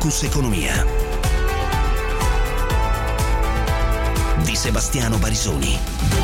Focus Economia di Sebastiano Barisoni.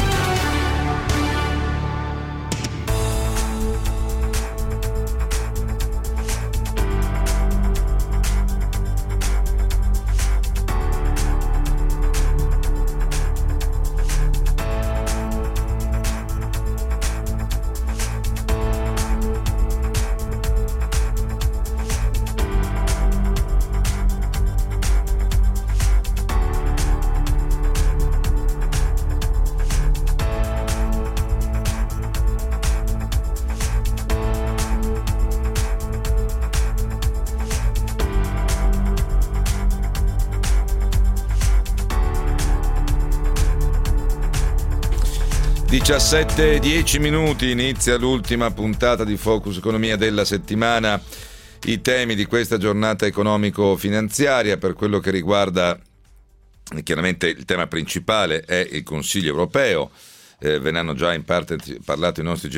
e 10 minuti, inizia l'ultima puntata di Focus Economia della settimana. I temi di questa giornata economico-finanziaria, per quello che riguarda, chiaramente il tema principale è il Consiglio europeo, ve ne hanno già in parte parlato i nostri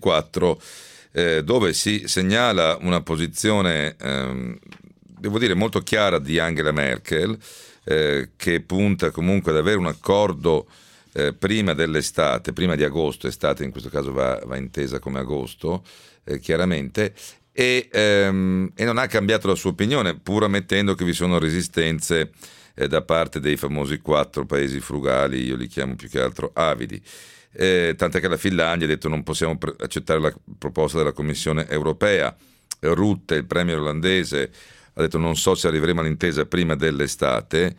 GR24, dove si segnala una posizione, devo dire, molto chiara di Angela Merkel, che punta comunque ad avere un accordo prima dell'estate, prima di agosto. Estate in questo caso va intesa come agosto, chiaramente, e non ha cambiato la sua opinione, pur ammettendo che vi sono resistenze da parte dei famosi 4 paesi frugali, io li chiamo più che altro avidi, tant'è che la Finlandia ha detto non possiamo accettare la proposta della Commissione europea. Rutte, il premier olandese, ha detto non so se arriveremo all'intesa prima dell'estate.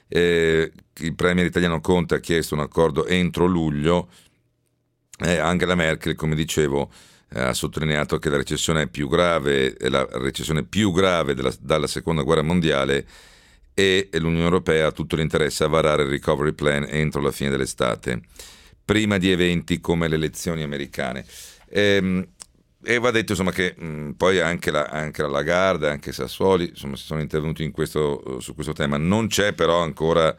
Il premier italiano Conte ha chiesto un accordo entro luglio. Angela Merkel, come dicevo, ha sottolineato che la recessione è più grave, è la recessione più grave dalla seconda guerra mondiale, e l'Unione Europea ha tutto l'interesse a varare il recovery plan entro la fine dell'estate, prima di eventi come le elezioni americane. E va detto, insomma, che poi anche la Lagarde, anche Sassuoli, insomma, si sono intervenuti su questo tema. Non c'è però ancora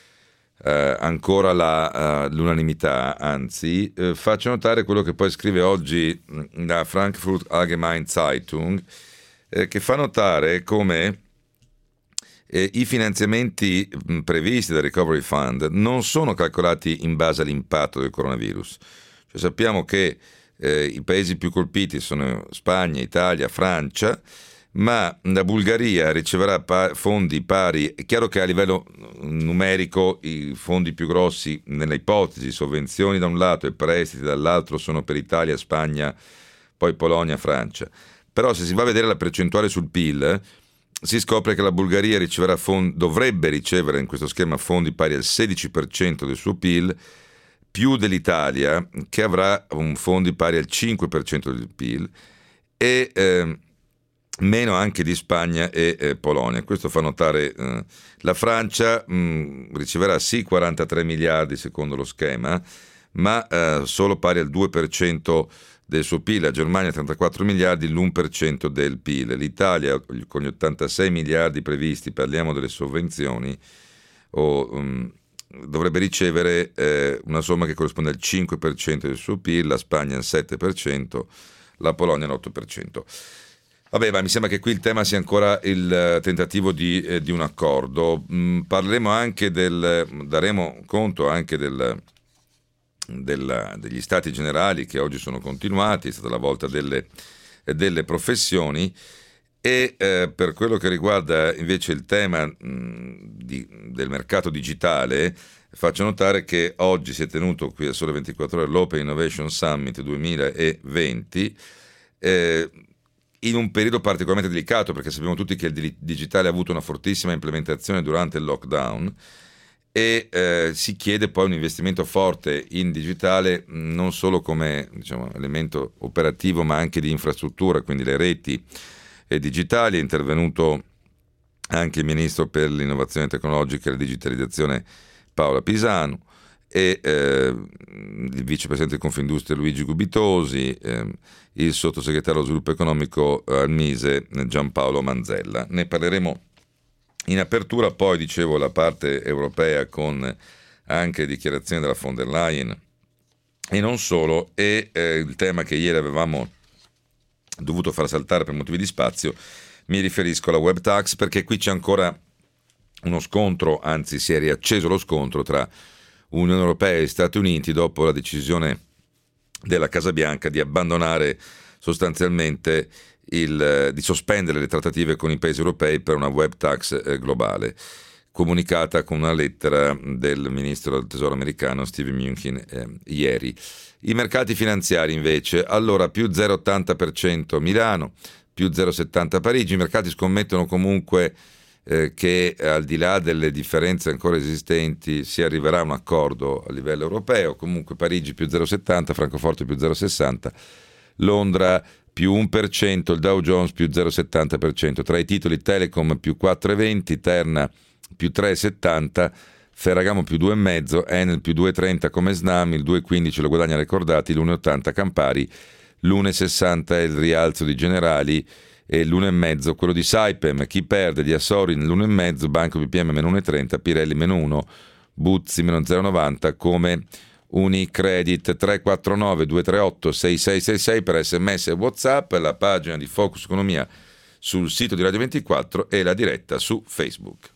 l'unanimità, anzi, faccio notare quello che poi scrive oggi la Frankfurt Allgemeine Zeitung, che fa notare come i finanziamenti previsti dal Recovery Fund non sono calcolati in base all'impatto del coronavirus. Cioè, sappiamo che i paesi più colpiti sono Spagna, Italia, Francia, ma la Bulgaria riceverà fondi pari. È chiaro che a livello numerico i fondi più grossi, nelle ipotesi, sovvenzioni da un lato e prestiti dall'altro, sono per Italia, Spagna, poi Polonia, Francia. Però se si va a vedere la percentuale sul PIL, si scopre che la Bulgaria dovrebbe ricevere in questo schema fondi pari al 16% del suo PIL, più dell'Italia, che avrà un fondi pari al 5% del PIL, e meno anche di Spagna e Polonia. Questo fa notare la Francia riceverà sì 43 miliardi secondo lo schema, ma solo pari al 2% del suo PIL. La Germania 34 miliardi, l'1% del PIL. L'Italia con gli 86 miliardi previsti, parliamo delle sovvenzioni, dovrebbe ricevere una somma che corrisponde al 5% del suo PIL, la Spagna al 7%, la Polonia all'8%. Vabbè, ma mi sembra che qui il tema sia ancora il tentativo di un accordo. Parleremo anche daremo conto anche degli stati generali che oggi sono continuati, è stata la volta delle professioni. E per quello che riguarda invece il tema del mercato digitale, faccio notare che oggi si è tenuto qui a Sole 24 Ore l'Open Innovation Summit 2020, in un periodo particolarmente delicato, perché sappiamo tutti che il digitale ha avuto una fortissima implementazione durante il lockdown, e si chiede poi un investimento forte in digitale, non solo come, diciamo, elemento operativo, ma anche di infrastruttura, quindi le reti digitali. È intervenuto anche il ministro per l'innovazione tecnologica e la digitalizzazione Paola Pisanu, e il vicepresidente di Confindustria Luigi Gubitosi, il sottosegretario allo sviluppo economico al Mise Giampaolo Manzella. Ne parleremo in apertura. Poi dicevo la parte europea, con anche dichiarazioni della von der Leyen e non solo, e il tema che ieri avevamo dovuto far saltare per motivi di spazio, Mi riferisco alla web tax, perché qui c'è ancora uno scontro, anzi si è riacceso lo scontro tra Unione Europea e Stati Uniti dopo la decisione della Casa Bianca di abbandonare sostanzialmente di sospendere le trattative con i paesi europei per una web tax globale, comunicata con una lettera del ministro del tesoro americano Steve Mnuchin ieri. I mercati finanziari invece, allora più 0,80% Milano, più 0,70% Parigi. I mercati scommettono comunque che al di là delle differenze ancora esistenti si arriverà a un accordo a livello europeo. Comunque Parigi più 0,70%, Francoforte più 0,60%, Londra più 1%, il Dow Jones più 0,70%, tra i titoli Telecom più 4,20%, Terna più 3,70%, Ferragamo più 2,5%, Enel più 2,30% come Snam, il 2,15% lo guadagna Recordati, l'1,80% Campari, l'1,60% è il rialzo di Generali e l'1,5% quello di Saipem. Chi perde di Assorin l'1,5%, Banco BPM meno 1,30%, Pirelli meno 1%, Buzzi meno 0,90%, come Unicredit. 349 238 6666 per SMS e WhatsApp, la pagina di Focus Economia sul sito di Radio 24 e la diretta su Facebook.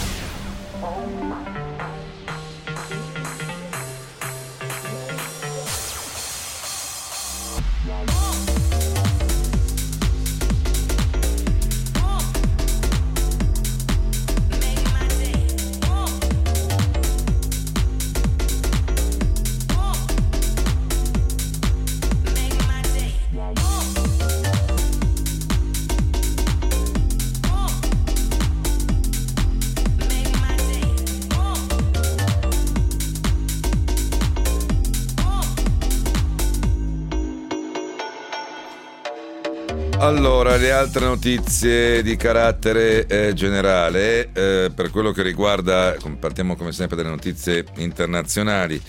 Allora, le altre notizie di carattere generale, per quello che riguarda, partiamo come sempre dalle notizie internazionali.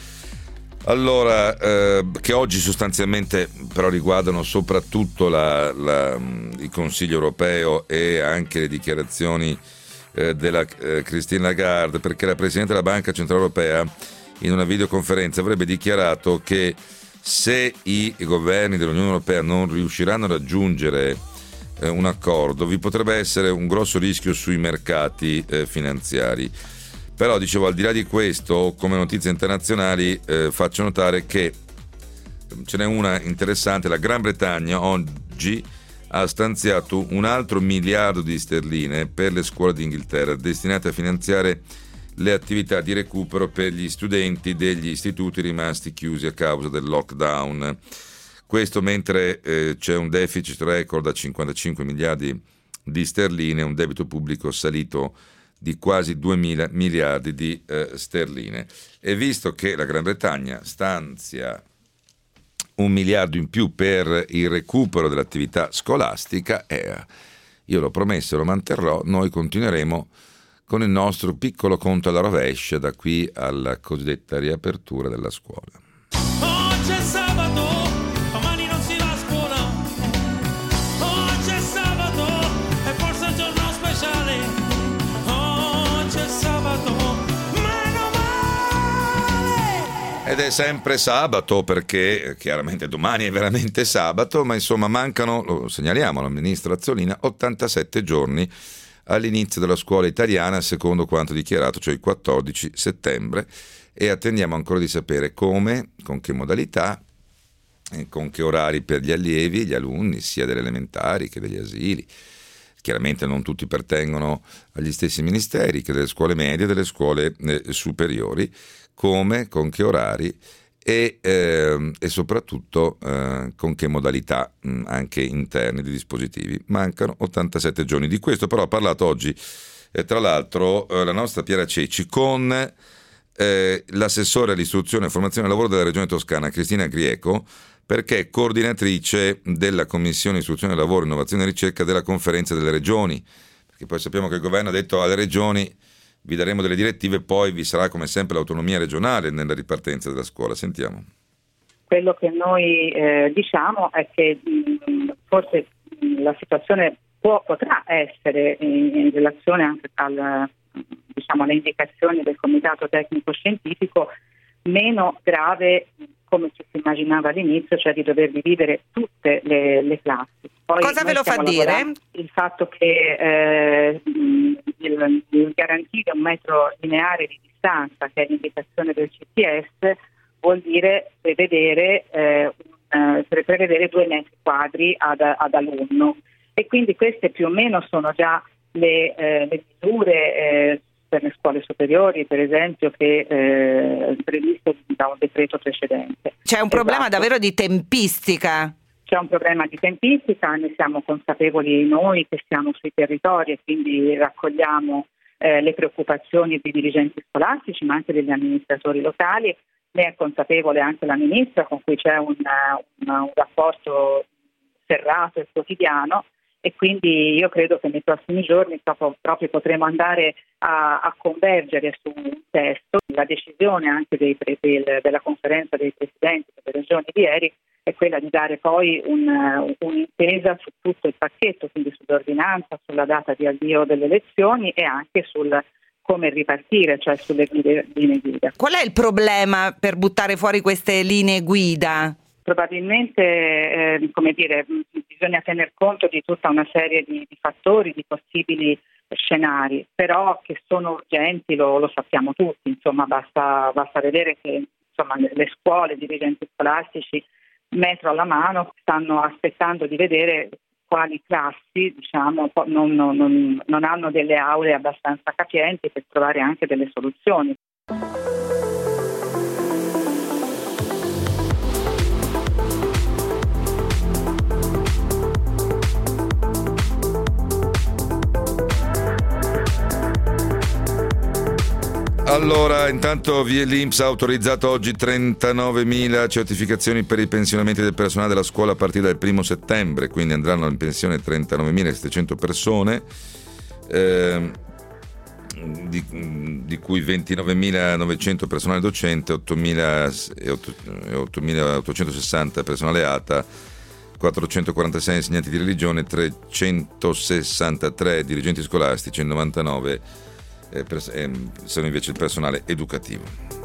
Allora, che oggi sostanzialmente però riguardano soprattutto il Consiglio europeo e anche le dichiarazioni della Christine Lagarde, perché la Presidente della Banca Centrale Europea in una videoconferenza avrebbe dichiarato che se i governi dell'Unione Europea non riusciranno a raggiungere un accordo, vi potrebbe essere un grosso rischio sui mercati finanziari. Però, dicevo, al di là di questo, come notizie internazionali, faccio notare che ce n'è una interessante. La Gran Bretagna oggi ha stanziato un altro $1 miliardo per le scuole d'Inghilterra, destinate a finanziare le attività di recupero per gli studenti degli istituti rimasti chiusi a causa del lockdown. Questo mentre c'è un deficit record a 55 miliardi di sterline, un debito pubblico salito di quasi 2.000 miliardi di sterline. E visto che la Gran Bretagna stanzia $1 miliardo in più per il recupero dell'attività scolastica, io l'ho promesso e lo manterrò, noi continueremo con il nostro piccolo conto alla rovescia da qui alla cosiddetta riapertura della scuola. Oggi è sabato, domani non si va a scuola. Oggi è sabato, e forse è un giorno speciale. Oggi è sabato, meno male. Ed è sempre sabato, perché chiaramente domani è veramente sabato, ma insomma mancano, lo segnaliamo alla ministra Azzolina, 87 giorni all'inizio della scuola italiana, secondo quanto dichiarato, cioè il 14 settembre, e attendiamo ancora di sapere come, con che modalità, con che orari per gli allievi, gli alunni, sia delle elementari che degli asili. Chiaramente non tutti pertengono agli stessi ministeri, che delle scuole medie e delle scuole superiori, come, con che orari e soprattutto con che modalità anche interne di dispositivi. Mancano 87 giorni. Di questo però ha parlato oggi tra l'altro la nostra Piera Ceci con l'assessore all'istruzione e formazione e lavoro della regione Toscana, Cristina Grieco, perché è coordinatrice della Commissione Istruzione, Lavoro, Innovazione e Ricerca della Conferenza delle Regioni, perché poi sappiamo che il governo ha detto alle regioni vi daremo delle direttive, poi vi sarà come sempre l'autonomia regionale nella ripartenza della scuola. Sentiamo. Quello che noi diciamo è che forse la situazione potrà essere in relazione anche alle indicazioni del Comitato Tecnico Scientifico meno grave come ci si immaginava all'inizio, cioè di dover dividere tutte le classi. Poi cosa ve lo fa dire? Il fatto che il garantire 1 metro lineare di distanza, che è l'indicazione del CTS, vuol dire prevedere 2 metri quadri ad alunno, e quindi queste più o meno sono già le misure per le scuole superiori, per esempio, che previsto da un decreto precedente. C'è un problema davvero di tempistica. C'è un problema di tempistica, ne siamo consapevoli noi che siamo sui territori, e quindi raccogliamo le preoccupazioni dei dirigenti scolastici, ma anche degli amministratori locali. Ne è consapevole anche la ministra, con cui c'è un rapporto serrato e quotidiano, e quindi io credo che nei prossimi giorni proprio potremo andare a convergere su un testo. La decisione anche della conferenza dei presidenti delle regioni di ieri è quella di dare poi un'intesa su tutto il pacchetto, quindi sull'ordinanza, sulla data di avvio delle elezioni e anche sul come ripartire, cioè sulle linee guida. Qual è il problema per buttare fuori queste linee guida? Probabilmente, bisogna tener conto di tutta una serie di fattori, di possibili scenari, però che sono urgenti lo sappiamo tutti, insomma basta vedere che le scuole, i dirigenti scolastici, metro alla mano, stanno aspettando di vedere quali classi non hanno delle aule abbastanza capienti per trovare anche delle soluzioni. Allora, intanto l'INPS ha autorizzato oggi 39.000 certificazioni per i pensionamenti del personale della scuola a partire dal 1 settembre, quindi andranno in pensione 39.700 persone, di cui 29.900 personale docente, 8.860 personale ATA, 446 insegnanti di religione, 363 dirigenti scolastici e 99 sono invece il personale educativo.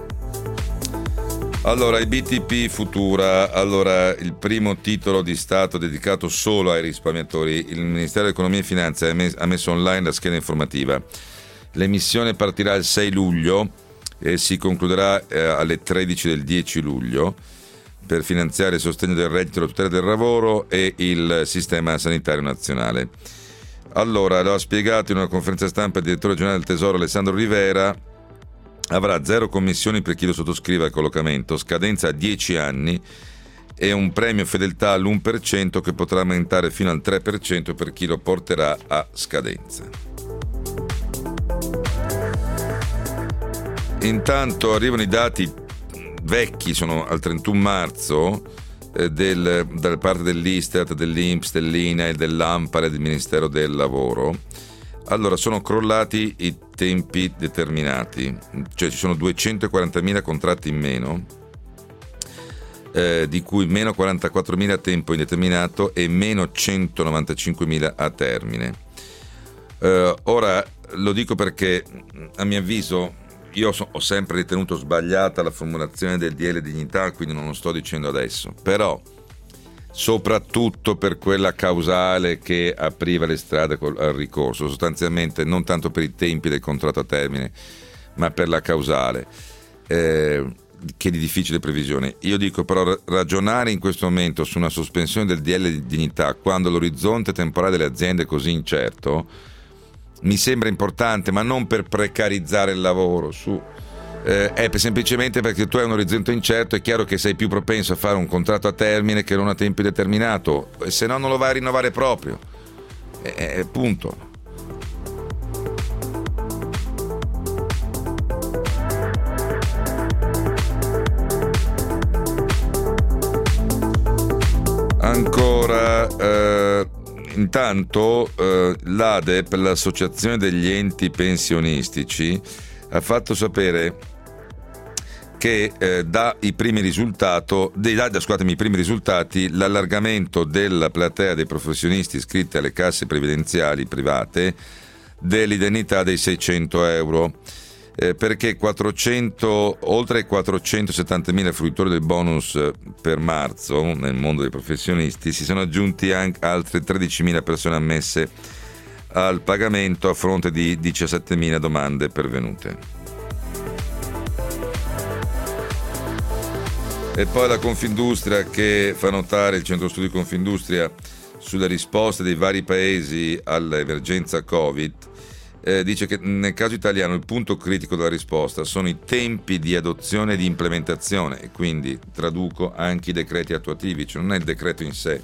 Allora, i BTP Futura. Allora, il primo titolo di Stato dedicato solo ai risparmiatori. Il Ministero dell'Economia e Finanze ha messo online la scheda informativa. L'emissione partirà il 6 luglio e si concluderà alle 13 del 10 luglio per finanziare il sostegno del reddito, la tutela del lavoro e il sistema sanitario nazionale. Allora, lo ha spiegato in una conferenza stampa il direttore generale del Tesoro Alessandro Rivera. Avrà 0 commissioni per chi lo sottoscrive al collocamento, scadenza a 10 anni e un premio fedeltà all'1% che potrà aumentare fino al 3% per chi lo porterà a scadenza. Intanto arrivano i dati vecchi, sono al 31 marzo, da parte dell'Istat, dell'INPS, dell'INAIL, dell'ANPAL e del Ministero del Lavoro. Allora, sono crollati i tempi determinati, cioè ci sono 240.000 contratti in meno, di cui meno 44.000 a tempo indeterminato e meno 195.000 a termine. Ora, lo dico perché, a mio avviso, io ho sempre ritenuto sbagliata la formulazione del DL Dignità, quindi non lo sto dicendo adesso, però soprattutto per quella causale che apriva le strade al ricorso, sostanzialmente non tanto per i tempi del contratto a termine, ma per la causale, che è di difficile previsione. Io dico però, ragionare in questo momento su una sospensione del DL Dignità quando l'orizzonte temporale delle aziende è così incerto mi sembra importante, ma non per precarizzare il lavoro, è semplicemente perché tu hai un orizzonte incerto, è chiaro che sei più propenso a fare un contratto a termine che non a tempo determinato, se no non lo vai a rinnovare proprio, punto. Ancora, intanto l'ADEP, l'Associazione degli Enti Pensionistici, ha fatto sapere che i primi risultati, l'allargamento della platea dei professionisti iscritti alle casse previdenziali private dell'indennità dei 600 euro perché oltre ai 470.000 fruitori del bonus per marzo nel mondo dei professionisti si sono aggiunti anche altre 13.000 persone ammesse al pagamento a fronte di 17.000 domande pervenute. E poi la Confindustria, che fa notare, il centro studi Confindustria, sulle risposte dei vari paesi all'emergenza Covid, dice che nel caso italiano il punto critico della risposta sono i tempi di adozione e di implementazione, e quindi traduco anche i decreti attuativi, cioè non è il decreto in sé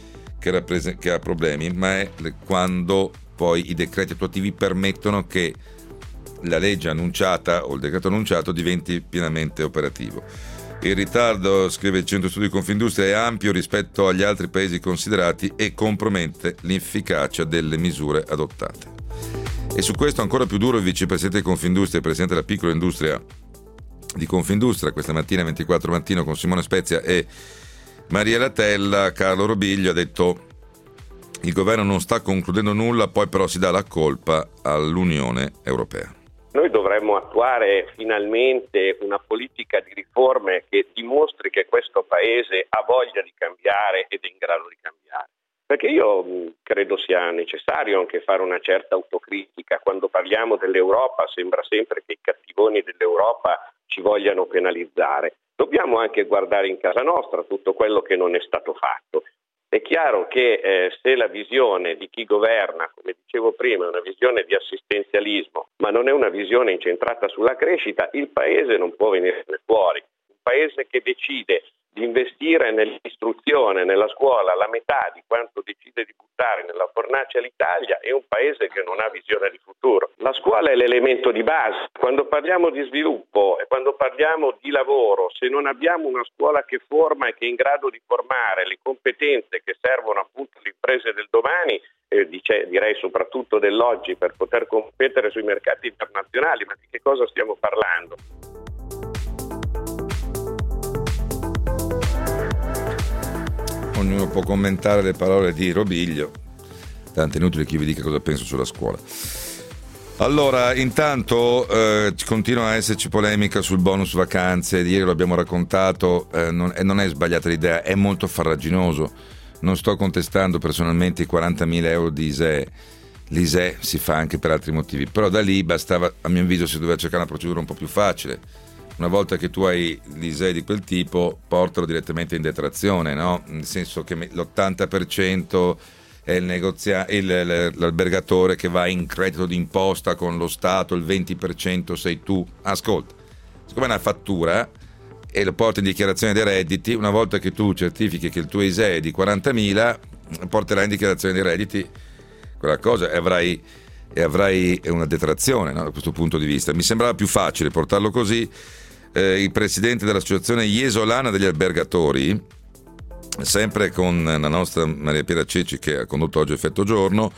che ha problemi, ma è quando poi i decreti attuativi permettono che la legge annunciata o il decreto annunciato diventi pienamente operativo. Il ritardo, scrive il centro studi Confindustria, è ampio rispetto agli altri paesi considerati e compromette l'efficacia delle misure adottate. E su questo ancora più duro il vicepresidente di Confindustria e presidente della piccola industria di Confindustria, questa mattina 24 mattino con Simone Spezia e Maria Latella. Carlo Robiglio ha detto: il governo non sta concludendo nulla, poi però si dà la colpa all'Unione Europea. Noi dovremmo attuare finalmente una politica di riforme che dimostri che questo Paese ha voglia di cambiare ed è in grado di cambiare. Perché io credo sia necessario anche fare una certa autocritica. Quando parliamo dell'Europa sembra sempre che i cattivoni dell'Europa ci vogliano penalizzare. Dobbiamo anche guardare in casa nostra tutto quello che non è stato fatto. È chiaro che se la visione di chi governa, come dicevo prima, è una visione di assistenzialismo, ma non è una visione incentrata sulla crescita, il Paese non può venirne fuori. Un Paese che decide di investire nell'istruzione, nella scuola, la metà di quanto decide di buttare nella fornace all'Italia, è un Paese che non ha visione di futuro. La scuola è l'elemento di base. Quando parliamo di sviluppo e quando parliamo di lavoro, se non abbiamo una scuola che forma e che è in grado di formare le competenze che servono appunto alle imprese del domani, direi soprattutto dell'oggi, per poter competere sui mercati internazionali, ma di che cosa stiamo parlando? Ognuno può commentare le parole di Robiglio, tanto è inutile che vi dica cosa penso sulla scuola. Allora, intanto continua a esserci polemica sul bonus vacanze, ieri lo abbiamo raccontato, non è sbagliata l'idea, è molto farraginoso. Non sto contestando personalmente i 40.000 euro di ISEE, l'ISEE si fa anche per altri motivi, però da lì bastava, a mio avviso, si doveva cercare una procedura un po' più facile. Una volta che tu hai l'ISEE di quel tipo, portalo direttamente in detrazione, no? Nel senso che l'80% è l'albergatore che va in credito d'imposta con lo Stato, il 20% sei tu. Ascolta, siccome è una fattura e lo porti in dichiarazione dei redditi, una volta che tu certifichi che il tuo ISEE è di 40.000, porterai in dichiarazione dei redditi quella cosa e avrai una detrazione, no? Da questo punto di vista mi sembrava più facile portarlo così. Il presidente dell'associazione Iesolana degli albergatori, sempre con la nostra Maria Piera Ceci che ha condotto oggi Effetto Giorno,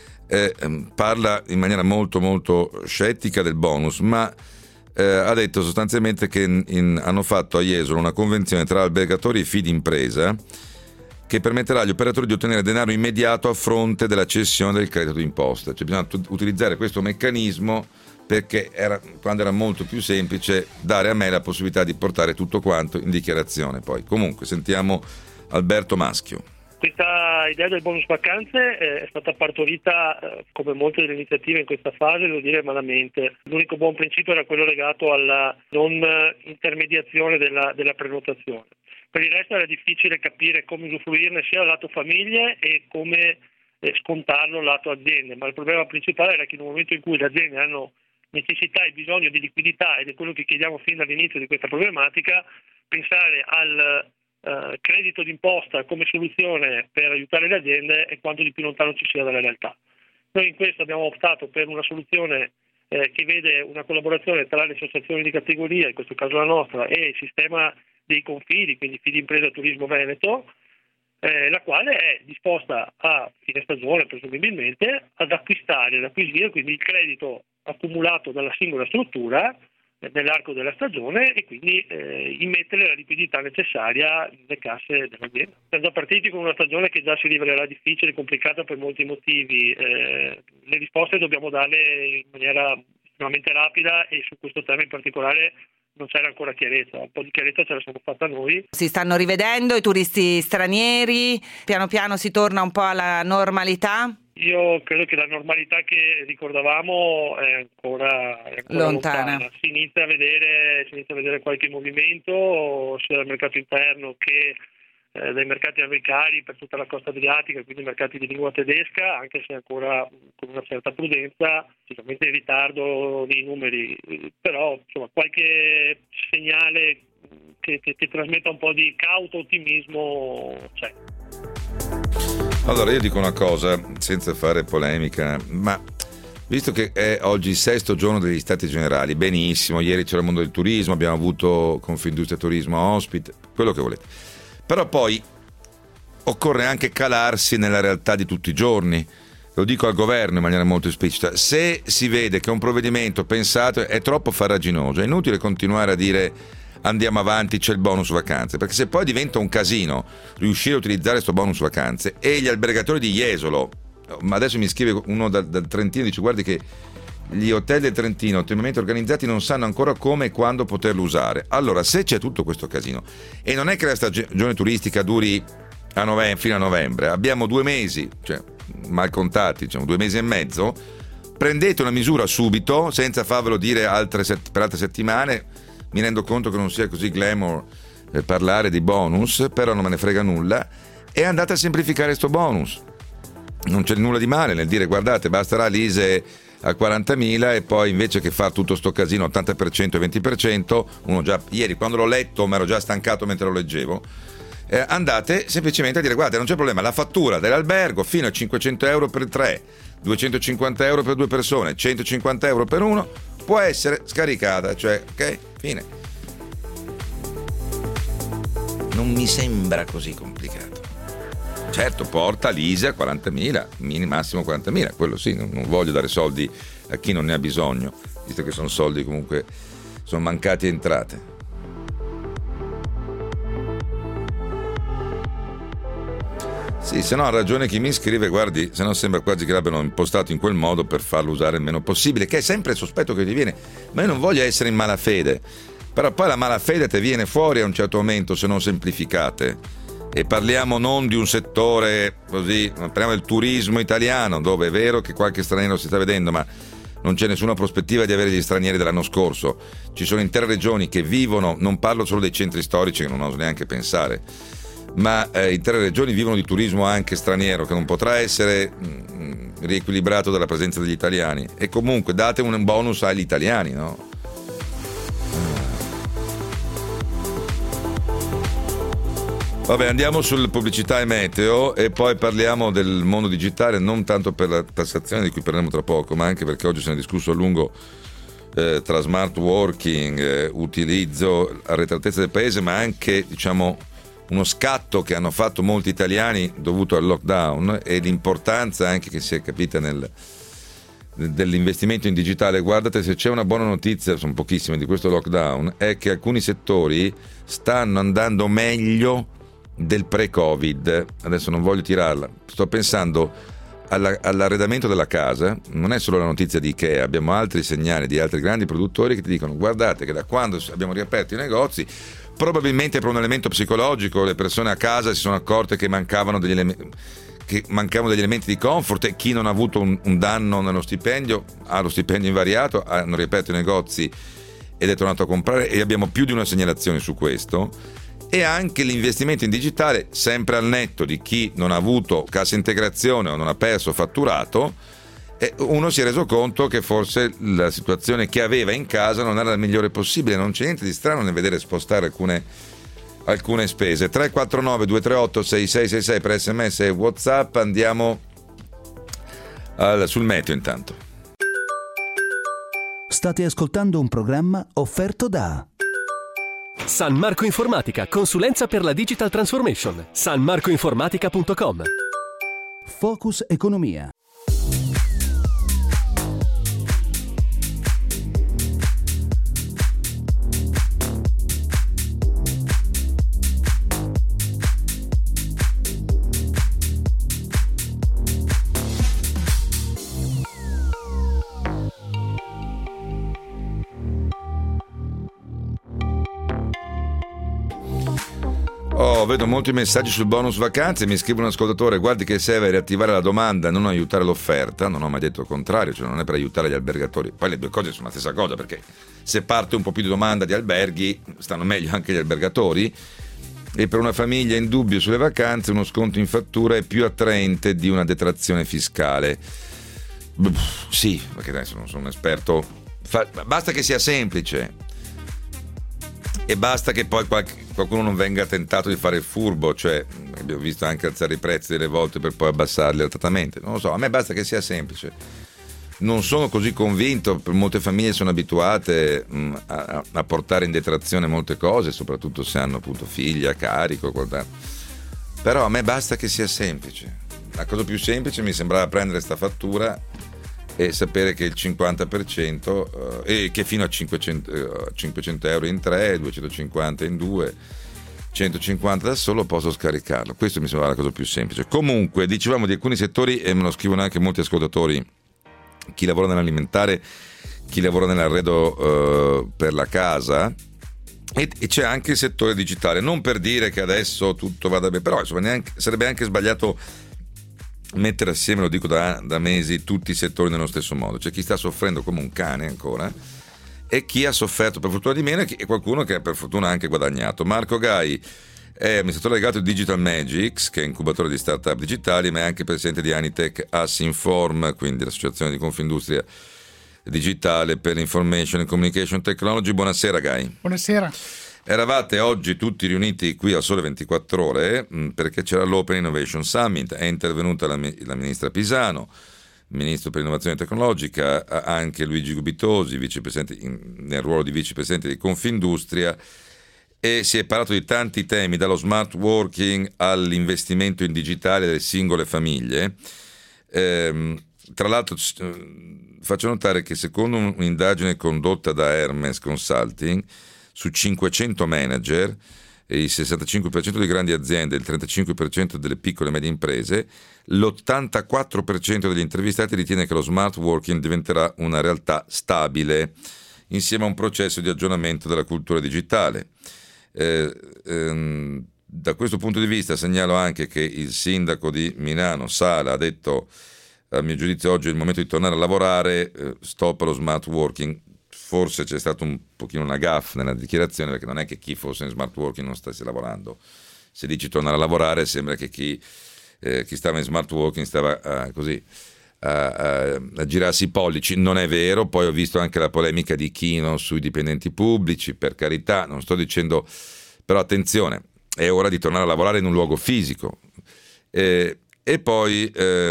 parla in maniera molto molto scettica del bonus, ma ha detto sostanzialmente che hanno fatto a Jesolo una convenzione tra albergatori e Fidimpresa che permetterà agli operatori di ottenere denaro immediato a fronte della cessione del credito d'imposta. Cioè bisogna utilizzare questo meccanismo, perché quando era molto più semplice dare a me la possibilità di portare tutto quanto in dichiarazione. Poi comunque sentiamo Alberto Maschio. Questa idea del bonus vacanze è stata partorita, come molte delle iniziative in questa fase, devo dire malamente. L'unico buon principio era quello legato alla non intermediazione della prenotazione. Per il resto era difficile capire come usufruirne sia dal lato famiglie e come scontarlo dal lato aziende, ma il problema principale era che in un momento in cui le aziende hanno necessità e bisogno di liquidità, ed è quello che chiediamo fin dall'inizio di questa problematica, pensare al credito d'imposta come soluzione per aiutare le aziende è quanto di più lontano ci sia dalla realtà. Noi in questo abbiamo optato per una soluzione che vede una collaborazione tra le associazioni di categoria, in questo caso la nostra, e il sistema dei confidi, quindi Fidimpresa Turismo Veneto, la quale è disposta a fine stagione presumibilmente ad acquisire quindi il credito accumulato dalla singola struttura nell'arco della stagione e quindi immettere la liquidità necessaria nelle casse dell'azienda. Siamo già partiti con una stagione che già si rivelerà difficile e complicata per molti motivi. Le risposte dobbiamo darle in maniera estremamente rapida e su questo tema in particolare non c'era ancora chiarezza. Un po' di chiarezza ce la siamo fatta noi. Si stanno rivedendo i turisti stranieri, piano piano si torna un po' alla normalità? Io credo che la normalità che ricordavamo è ancora lontana. Si inizia a vedere qualche movimento sia dal mercato interno che dai mercati americani per tutta la costa adriatica, quindi mercati di lingua tedesca, anche se ancora con una certa prudenza, sicuramente in ritardo nei numeri, però insomma qualche segnale che trasmetta un po' di cauto ottimismo c'è. Allora io dico una cosa, senza fare polemica, ma visto che è oggi il 6° giorno degli Stati Generali, benissimo, ieri c'era il mondo del turismo, abbiamo avuto Confindustria Turismo ospite, quello che volete. Però poi occorre anche calarsi nella realtà di tutti i giorni. Lo dico al governo in maniera molto esplicita: se si vede che un provvedimento pensato è troppo farraginoso, è inutile continuare a dire andiamo avanti, c'è il bonus vacanze, perché se poi diventa un casino riuscire a utilizzare questo bonus vacanze, e gli albergatori di Jesolo, ma adesso mi scrive uno dal Trentino, dice guardi che gli hotel del Trentino ottimamente organizzati non sanno ancora come e quando poterlo usare. Allora, se c'è tutto questo casino e non è che la stagione turistica duri fino a novembre, abbiamo 2 mesi, cioè mal contati, diciamo 2 mesi e mezzo, prendete una misura subito senza farvelo dire per altre settimane. Mi rendo conto che non sia così glamour parlare di bonus, però non me ne frega nulla, e andate a semplificare sto bonus. Non c'è nulla di male nel dire guardate, basterà l'ISEE a 40.000 e poi invece che far tutto sto casino 80% e 20%, uno già ieri quando l'ho letto mi ero già stancato mentre lo leggevo, andate semplicemente a dire guarda, non c'è problema, la fattura dell'albergo fino a 500 euro per 3, 250 euro per 2 persone, 150 euro per uno può essere scaricata, cioè ok, fine. Non mi sembra così complicato. Certo, porta l'ISEE a 40.000, massimo 40.000, quello sì, non voglio dare soldi a chi non ne ha bisogno, visto che sono soldi comunque, sono mancati entrate. Sì, se no ha ragione chi mi scrive, guardi, se no sembra quasi che l'abbiano impostato in quel modo per farlo usare il meno possibile, che è sempre il sospetto che ti viene, ma io non voglio essere in malafede, però poi la malafede ti viene fuori a un certo momento se non semplificate. E parliamo non di un settore così, parliamo del turismo italiano, dove è vero che qualche straniero si sta vedendo, ma non c'è nessuna prospettiva di avere gli stranieri dell'anno scorso. Ci sono intere regioni che vivono, non parlo solo dei centri storici che non oso neanche pensare, ma intere regioni vivono di turismo anche straniero, che non potrà essere riequilibrato dalla presenza degli italiani. E comunque date un bonus agli italiani, no? Vabbè, andiamo sulle pubblicità e meteo e poi parliamo del mondo digitale, non tanto per la tassazione di cui parleremo tra poco, ma anche perché oggi se ne è discusso a lungo tra smart working, utilizzo, arretratezza del paese, ma anche diciamo uno scatto che hanno fatto molti italiani dovuto al lockdown e l'importanza anche che si è capita dell'investimento in digitale. Guardate, se c'è una buona notizia, sono pochissime, di questo lockdown, è che alcuni settori stanno andando meglio del pre-Covid. Adesso non voglio tirarla, sto pensando all'arredamento della casa. Non è solo la notizia di Ikea, abbiamo altri segnali di altri grandi produttori che ti dicono guardate che da quando abbiamo riaperto i negozi, probabilmente per un elemento psicologico, le persone a casa si sono accorte che mancavano degli elementi di comfort, e chi non ha avuto un danno nello stipendio ha lo stipendio invariato, hanno riaperto i negozi ed è tornato a comprare, e abbiamo più di una segnalazione su questo. E anche l'investimento in digitale, sempre al netto di chi non ha avuto cassa integrazione o non ha perso fatturato, uno si è reso conto che forse la situazione che aveva in casa non era la migliore possibile. Non c'è niente di strano nel vedere spostare alcune spese. 349 238 6666 per SMS e WhatsApp. Andiamo sul meteo intanto. State ascoltando un programma offerto da San Marco Informatica, consulenza per la digital transformation. sanmarcoinformatica.com. Focus Economia. Vedo molti messaggi sul bonus vacanze. Mi scrive un ascoltatore: guardi che serve riattivare la domanda, non aiutare l'offerta. Non ho mai detto il contrario, cioè non è per aiutare gli albergatori. Poi le due cose sono la stessa cosa, perché se parte un po' più di domanda di alberghi, stanno meglio anche gli albergatori. E per una famiglia in dubbio sulle vacanze uno sconto in fattura è più attraente di una detrazione fiscale. Sì, perché adesso non sono un esperto. Basta che sia semplice e basta che poi qualcuno non venga tentato di fare il furbo, cioè abbiamo visto anche alzare i prezzi delle volte per poi abbassarli artatamente. Non lo so, a me basta che sia semplice. Non sono così convinto, per molte famiglie sono abituate a portare in detrazione molte cose, soprattutto se hanno appunto figli a carico, però a me basta che sia semplice. La cosa più semplice mi sembrava prendere sta fattura e sapere che il 50% e che fino a 500 euro in 3, 250 in 2, 150 da solo posso scaricarlo. Questo mi sembrava la cosa più semplice. Comunque dicevamo di alcuni settori, e me lo scrivono anche molti ascoltatori: chi lavora nell'alimentare, chi lavora nell'arredo per la casa, e c'è anche il settore digitale. Non per dire che adesso tutto vada bene, però insomma sarebbe anche sbagliato mettere assieme, lo dico da mesi, tutti i settori nello stesso modo. C'è chi sta soffrendo come un cane ancora e chi ha sofferto per fortuna di meno, e qualcuno che per fortuna ha anche guadagnato. Marco Gai è amministratore delegato di Digital Magics, che è incubatore di start-up digitali, ma è anche presidente di Anitech Asinform, quindi l'associazione di Confindustria Digitale per l'Information and Communication Technology. Buonasera Gai. Buonasera. Eravate oggi tutti riuniti qui al Sole 24 Ore perché c'era l'Open Innovation Summit. È intervenuta la ministra Pisano, ministro per l'innovazione tecnologica, anche Luigi Gubitosi, vicepresidente nel ruolo di vicepresidente di Confindustria, e si è parlato di tanti temi, dallo smart working all'investimento in digitale delle singole famiglie. Tra l'altro faccio notare che secondo un'indagine condotta da Hermes Consulting, su 500 manager, il 65% di grandi aziende e il 35% delle piccole e medie imprese, l'84% degli intervistati ritiene che lo smart working diventerà una realtà stabile insieme a un processo di aggiornamento della cultura digitale. Da questo punto di vista segnalo anche che il sindaco di Milano, Sala, ha detto: a mio giudizio oggi è il momento di tornare a lavorare, stop allo smart working. Forse c'è stato un pochino una gaffe nella dichiarazione, perché non è che chi fosse in smart working non stesse lavorando. Se dici tornare a lavorare sembra che chi stava in smart working stava a girarsi i pollici. Non è vero. Poi ho visto anche la polemica di Chino sui dipendenti pubblici, per carità, non sto dicendo, però attenzione, è ora di tornare a lavorare in un luogo fisico. E poi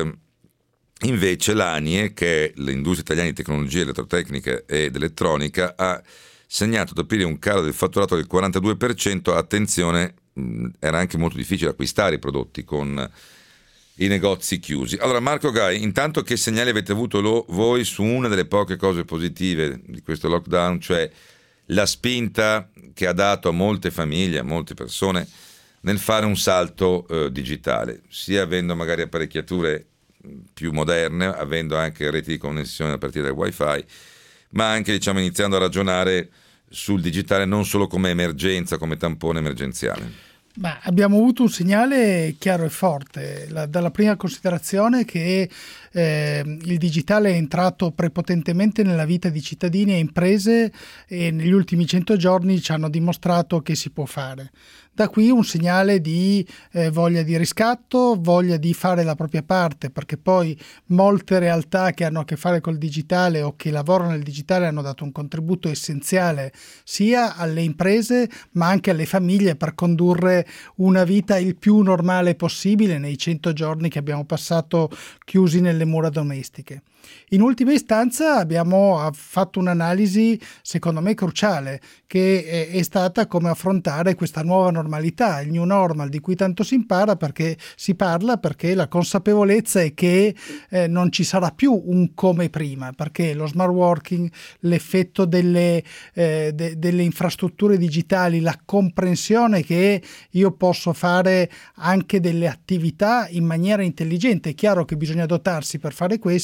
invece l'ANIE, che è l'Industria Italiana di Tecnologia Elettrotecnica ed Elettronica, ha segnato ad aprire un calo del fatturato del 42%. Attenzione, era anche molto difficile acquistare i prodotti con i negozi chiusi. Allora Marco Gai, intanto che segnali avete avuto voi su una delle poche cose positive di questo lockdown, cioè la spinta che ha dato a molte famiglie, a molte persone nel fare un salto digitale, sia avendo magari apparecchiature più moderne, avendo anche reti di connessione a partire dal wifi, ma anche iniziando a ragionare sul digitale non solo come emergenza, come tampone emergenziale? Ma abbiamo avuto un segnale chiaro e forte dalla prima considerazione che il digitale è entrato prepotentemente nella vita di cittadini e imprese, e negli ultimi 100 giorni ci hanno dimostrato che si può fare. Da qui un segnale di voglia di riscatto, voglia di fare la propria parte, perché poi molte realtà che hanno a che fare col digitale o che lavorano nel digitale hanno dato un contributo essenziale sia alle imprese ma anche alle famiglie per condurre una vita il più normale possibile nei 100 giorni che abbiamo passato chiusi nelle mura domestiche. In ultima istanza abbiamo fatto un'analisi secondo me cruciale, che è stata come affrontare questa nuova normalità, il new normal di cui tanto si parla, perché la consapevolezza è che non ci sarà più un come prima, perché lo smart working, l'effetto delle infrastrutture digitali, la comprensione che io posso fare anche delle attività in maniera intelligente. È chiaro che bisogna dotarsi per fare questo,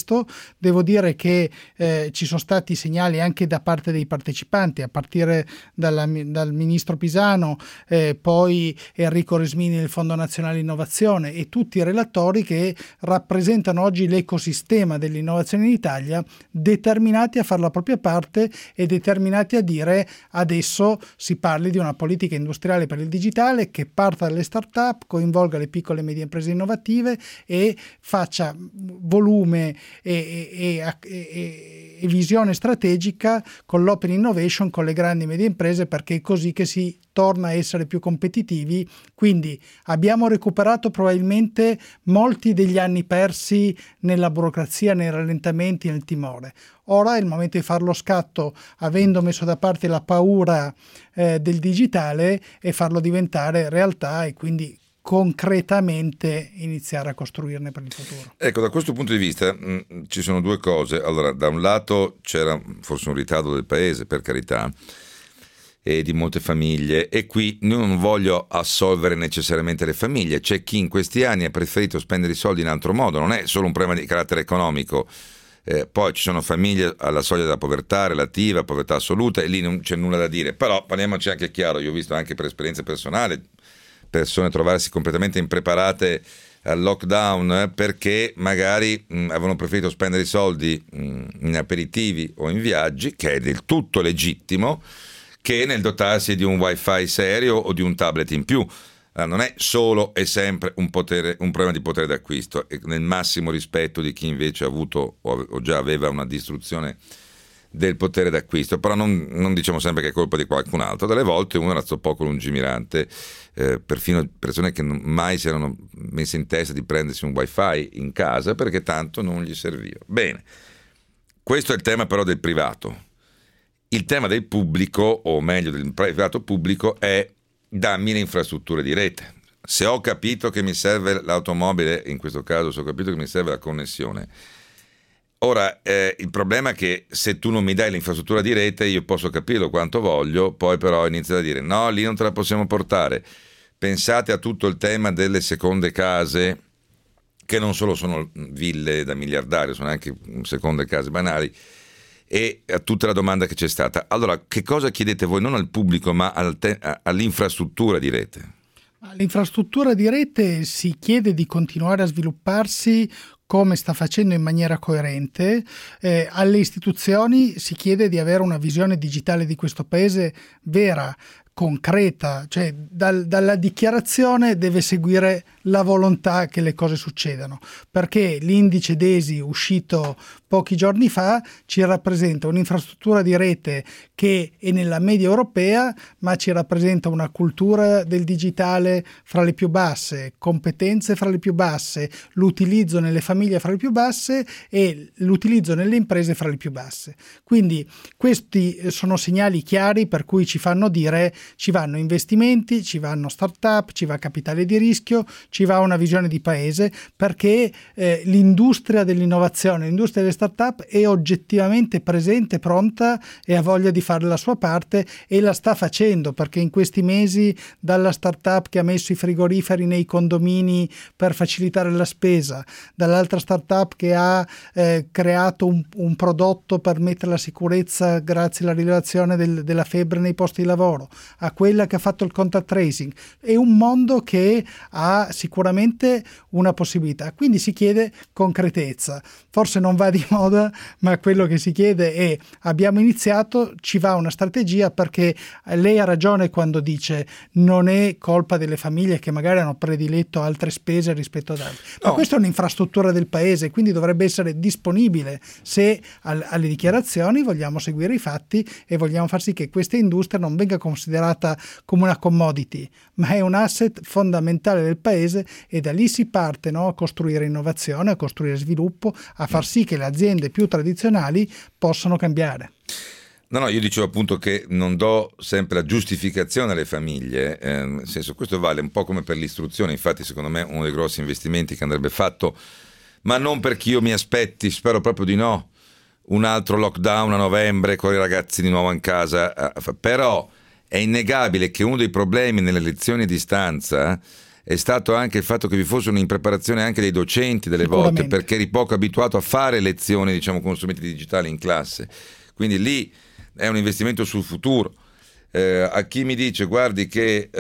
devo dire che ci sono stati segnali anche da parte dei partecipanti, a partire dal ministro Pisano, poi Enrico Resmini del Fondo Nazionale Innovazione e tutti i relatori che rappresentano oggi l'ecosistema dell'innovazione in Italia, determinati a fare la propria parte e determinati a dire adesso si parli di una politica industriale per il digitale che parta dalle start-up, coinvolga le piccole e medie imprese innovative e faccia volume e visione strategica con l'open innovation, con le grandi e medie imprese, perché è così che si torna a essere più competitivi. Quindi abbiamo recuperato probabilmente molti degli anni persi nella burocrazia, nei rallentamenti, nel timore. Ora è il momento di fare lo scatto, avendo messo da parte la paura del digitale, e farlo diventare realtà e quindi concretamente iniziare a costruirne per il futuro. Ecco, da questo punto di vista ci sono due cose. Allora, da un lato c'era forse un ritardo del paese, per carità, e di molte famiglie, e qui non voglio assolvere necessariamente le famiglie. C'è chi in questi anni ha preferito spendere i soldi in altro modo, non è solo un problema di carattere economico. Poi ci sono famiglie alla soglia della povertà relativa, povertà assoluta, e lì non c'è nulla da dire. Però parliamoci anche chiaro, io ho visto anche per esperienza personale persone trovarsi completamente impreparate al lockdown perché magari avevano preferito spendere i soldi in aperitivi o in viaggi, che è del tutto legittimo, che nel dotarsi di un wifi serio o di un tablet in più. Non è solo e sempre un problema di potere d'acquisto, e nel massimo rispetto di chi invece ha avuto o già aveva una distruzione del potere d'acquisto, però non diciamo sempre che è colpa di qualcun altro. Delle volte uno era poco lungimirante, perfino persone che mai si erano messe in testa di prendersi un wifi in casa perché tanto non gli serviva. Bene, questo è il tema però del privato. Il tema del pubblico, o meglio del privato pubblico, è: dammi le infrastrutture di rete. Se ho capito che mi serve l'automobile, in questo caso se ho capito che mi serve la connessione, ora il problema è che se tu non mi dai l'infrastruttura di rete, io posso capirlo quanto voglio, poi però inizio a dire no, lì non te la possiamo portare. Pensate a tutto il tema delle seconde case, che non solo sono ville da miliardario, sono anche seconde case banali, e a tutta la domanda che c'è stata. Allora, che cosa chiedete voi non al pubblico ma all'infrastruttura di rete? L'infrastruttura di rete si chiede di continuare a svilupparsi come sta facendo in maniera coerente. Alle istituzioni si chiede di avere una visione digitale di questo paese vera, concreta, cioè dalla dichiarazione deve seguire la volontà che le cose succedano, perché l'indice DESI uscito pochi giorni fa ci rappresenta un'infrastruttura di rete che è nella media europea, ma ci rappresenta una cultura del digitale fra le più basse, competenze fra le più basse, l'utilizzo nelle famiglie fra le più basse e l'utilizzo nelle imprese fra le più basse. Quindi questi sono segnali chiari per cui ci fanno dire: ci vanno investimenti, ci vanno start-up, ci va capitale di rischio, ci va una visione di paese, perché l'industria dell'innovazione, l'industria delle start-up è oggettivamente presente, pronta e ha voglia di fare la sua parte, e la sta facendo, perché in questi mesi, dalla start-up che ha messo i frigoriferi nei condomini per facilitare la spesa, dall'altra start-up che ha creato un prodotto per mettere la sicurezza grazie alla rilevazione della febbre nei posti di lavoro, a quella che ha fatto il contact tracing, è un mondo che ha sicuramente una possibilità. Quindi si chiede concretezza, forse non va di moda, ma quello che si chiede è: abbiamo iniziato, ci va una strategia, perché lei ha ragione quando dice non è colpa delle famiglie che magari hanno prediletto altre spese rispetto ad altre, ma questa è un'infrastruttura del paese, quindi dovrebbe essere disponibile se alle dichiarazioni vogliamo seguire i fatti e vogliamo far sì che questa industria non venga considerata come una commodity, ma è un asset fondamentale del paese, e da lì si parte, no? A costruire innovazione, a costruire sviluppo, a far sì che le aziende più tradizionali possano cambiare. No, io dicevo appunto che non do sempre la giustificazione alle famiglie, nel senso, questo vale un po' come per l'istruzione. Infatti secondo me uno dei grossi investimenti che andrebbe fatto, ma non perché io mi aspetti, spero proprio di no, un altro lockdown a novembre con i ragazzi di nuovo in casa, però è innegabile che uno dei problemi nelle lezioni a distanza è stato anche il fatto che vi fosse un'impreparazione anche dei docenti delle volte, perché eri poco abituato a fare lezioni, diciamo, con strumenti digitali in classe. Quindi lì è un investimento sul futuro. A chi mi dice guardi che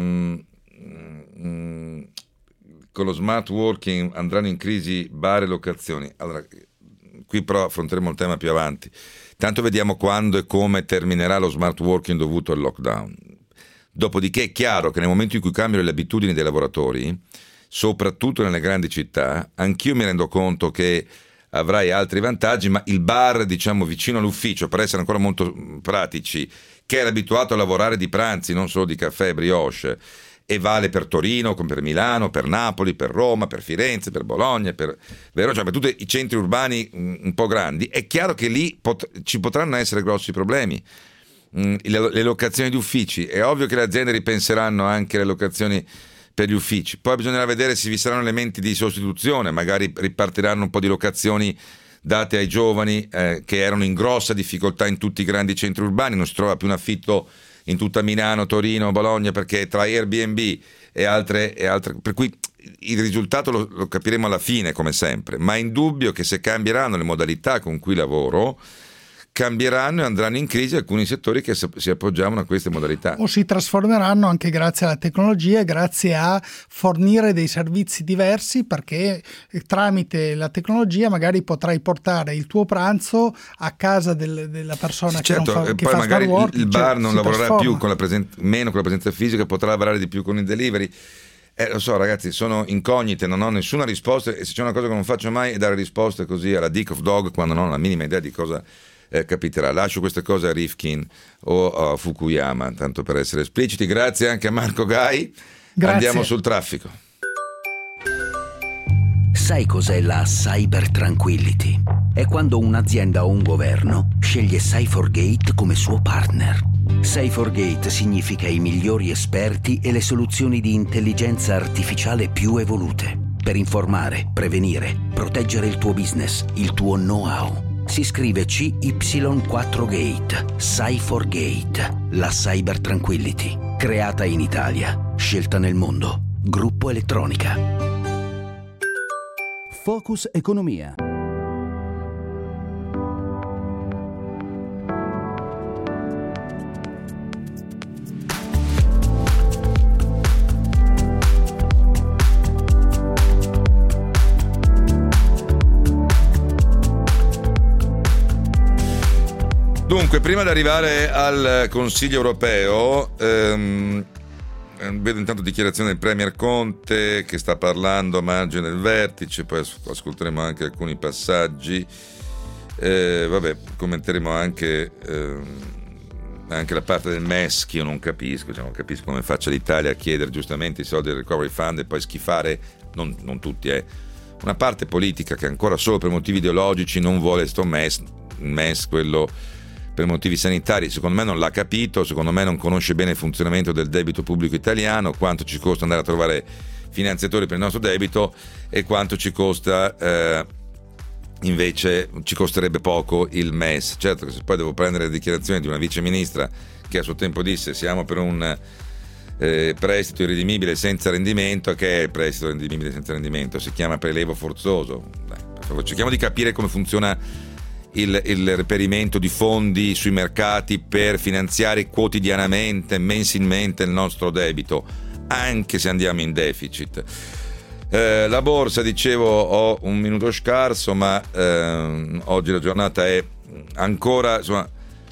con lo smart working andranno in crisi bar e locazioni, allora qui però affronteremo il tema più avanti. Tanto vediamo quando e come terminerà lo smart working dovuto al lockdown. Dopodiché è chiaro che nel momento in cui cambiano le abitudini dei lavoratori, soprattutto nelle grandi città, anch'io mi rendo conto che avrai altri vantaggi, ma il bar, diciamo, vicino all'ufficio, per essere ancora molto pratici, che era abituato a lavorare di pranzi, non solo di caffè e brioche, e vale per Torino, come per Milano, per Napoli, per Roma, per Firenze, per Bologna, per Verona, cioè per tutti i centri urbani un po' grandi, è chiaro che lì ci potranno essere grossi problemi. Le locazioni di uffici, è ovvio che le aziende ripenseranno anche alle locazioni per gli uffici, poi bisognerà vedere se vi saranno elementi di sostituzione, magari ripartiranno un po' di locazioni date ai giovani che erano in grossa difficoltà in tutti i grandi centri urbani, non si trova più un affitto in tutta Milano, Torino, Bologna, perché tra Airbnb e altre, per cui il risultato lo capiremo alla fine, come sempre, ma è indubbio che se cambieranno le modalità con cui lavoro, cambieranno e andranno in crisi alcuni settori che si appoggiavano a queste modalità. O si trasformeranno anche grazie alla tecnologia, grazie a fornire dei servizi diversi, perché tramite la tecnologia magari potrai portare il tuo pranzo a casa della persona che, certo, non fa, e che poi fa magari smart working, il bar non lavorerà trasforma. più meno con la presenza fisica, potrà lavorare di più con il delivery. Lo so ragazzi, sono incognite, non ho nessuna risposta, e se c'è una cosa che non faccio mai è dare risposte così alla Dick of Dog quando non ho la minima idea di cosa capiterà. Lascio queste cose a Rifkin o a Fukuyama, tanto per essere espliciti. Grazie anche a Marco Gai. Grazie. Andiamo sul traffico. Sai cos'è la Cyber Tranquility? È quando un'azienda o un governo sceglie Cybergate come suo partner. Cybergate significa i migliori esperti e le soluzioni di intelligenza artificiale più evolute per informare, prevenire, proteggere il tuo business, il tuo know-how. Si scrive CY4Gate, Cybergate, la Cyber Tranquility, creata in Italia, scelta nel mondo. Gruppo Elettronica. Focus Economia. Dunque, prima di arrivare al Consiglio europeo, vedo intanto dichiarazione del Premier Conte che sta parlando a margine del vertice, poi ascolteremo anche alcuni passaggi, commenteremo anche la parte del MES, che io non capisco, non capisco come faccia l'Italia a chiedere giustamente i soldi del Recovery Fund e poi schifare, non tutti, una parte politica che ancora solo per motivi ideologici non vuole sto MES, quello per motivi sanitari. Secondo me non l'ha capito, secondo me non conosce bene il funzionamento del debito pubblico italiano, quanto ci costa andare a trovare finanziatori per il nostro debito e quanto ci costa invece ci costerebbe poco il MES. Certo che se poi devo prendere le dichiarazioni di una viceministra che a suo tempo disse siamo per un prestito irredimibile senza rendimento, che è il prestito irredimibile senza rendimento? Si chiama prelevo forzoso. Per favore, cerchiamo di capire come funziona il reperimento di fondi sui mercati per finanziare quotidianamente, mensilmente il nostro debito, anche se andiamo in deficit. La borsa, dicevo, ho un minuto scarso, ma oggi la giornata è ancora, insomma,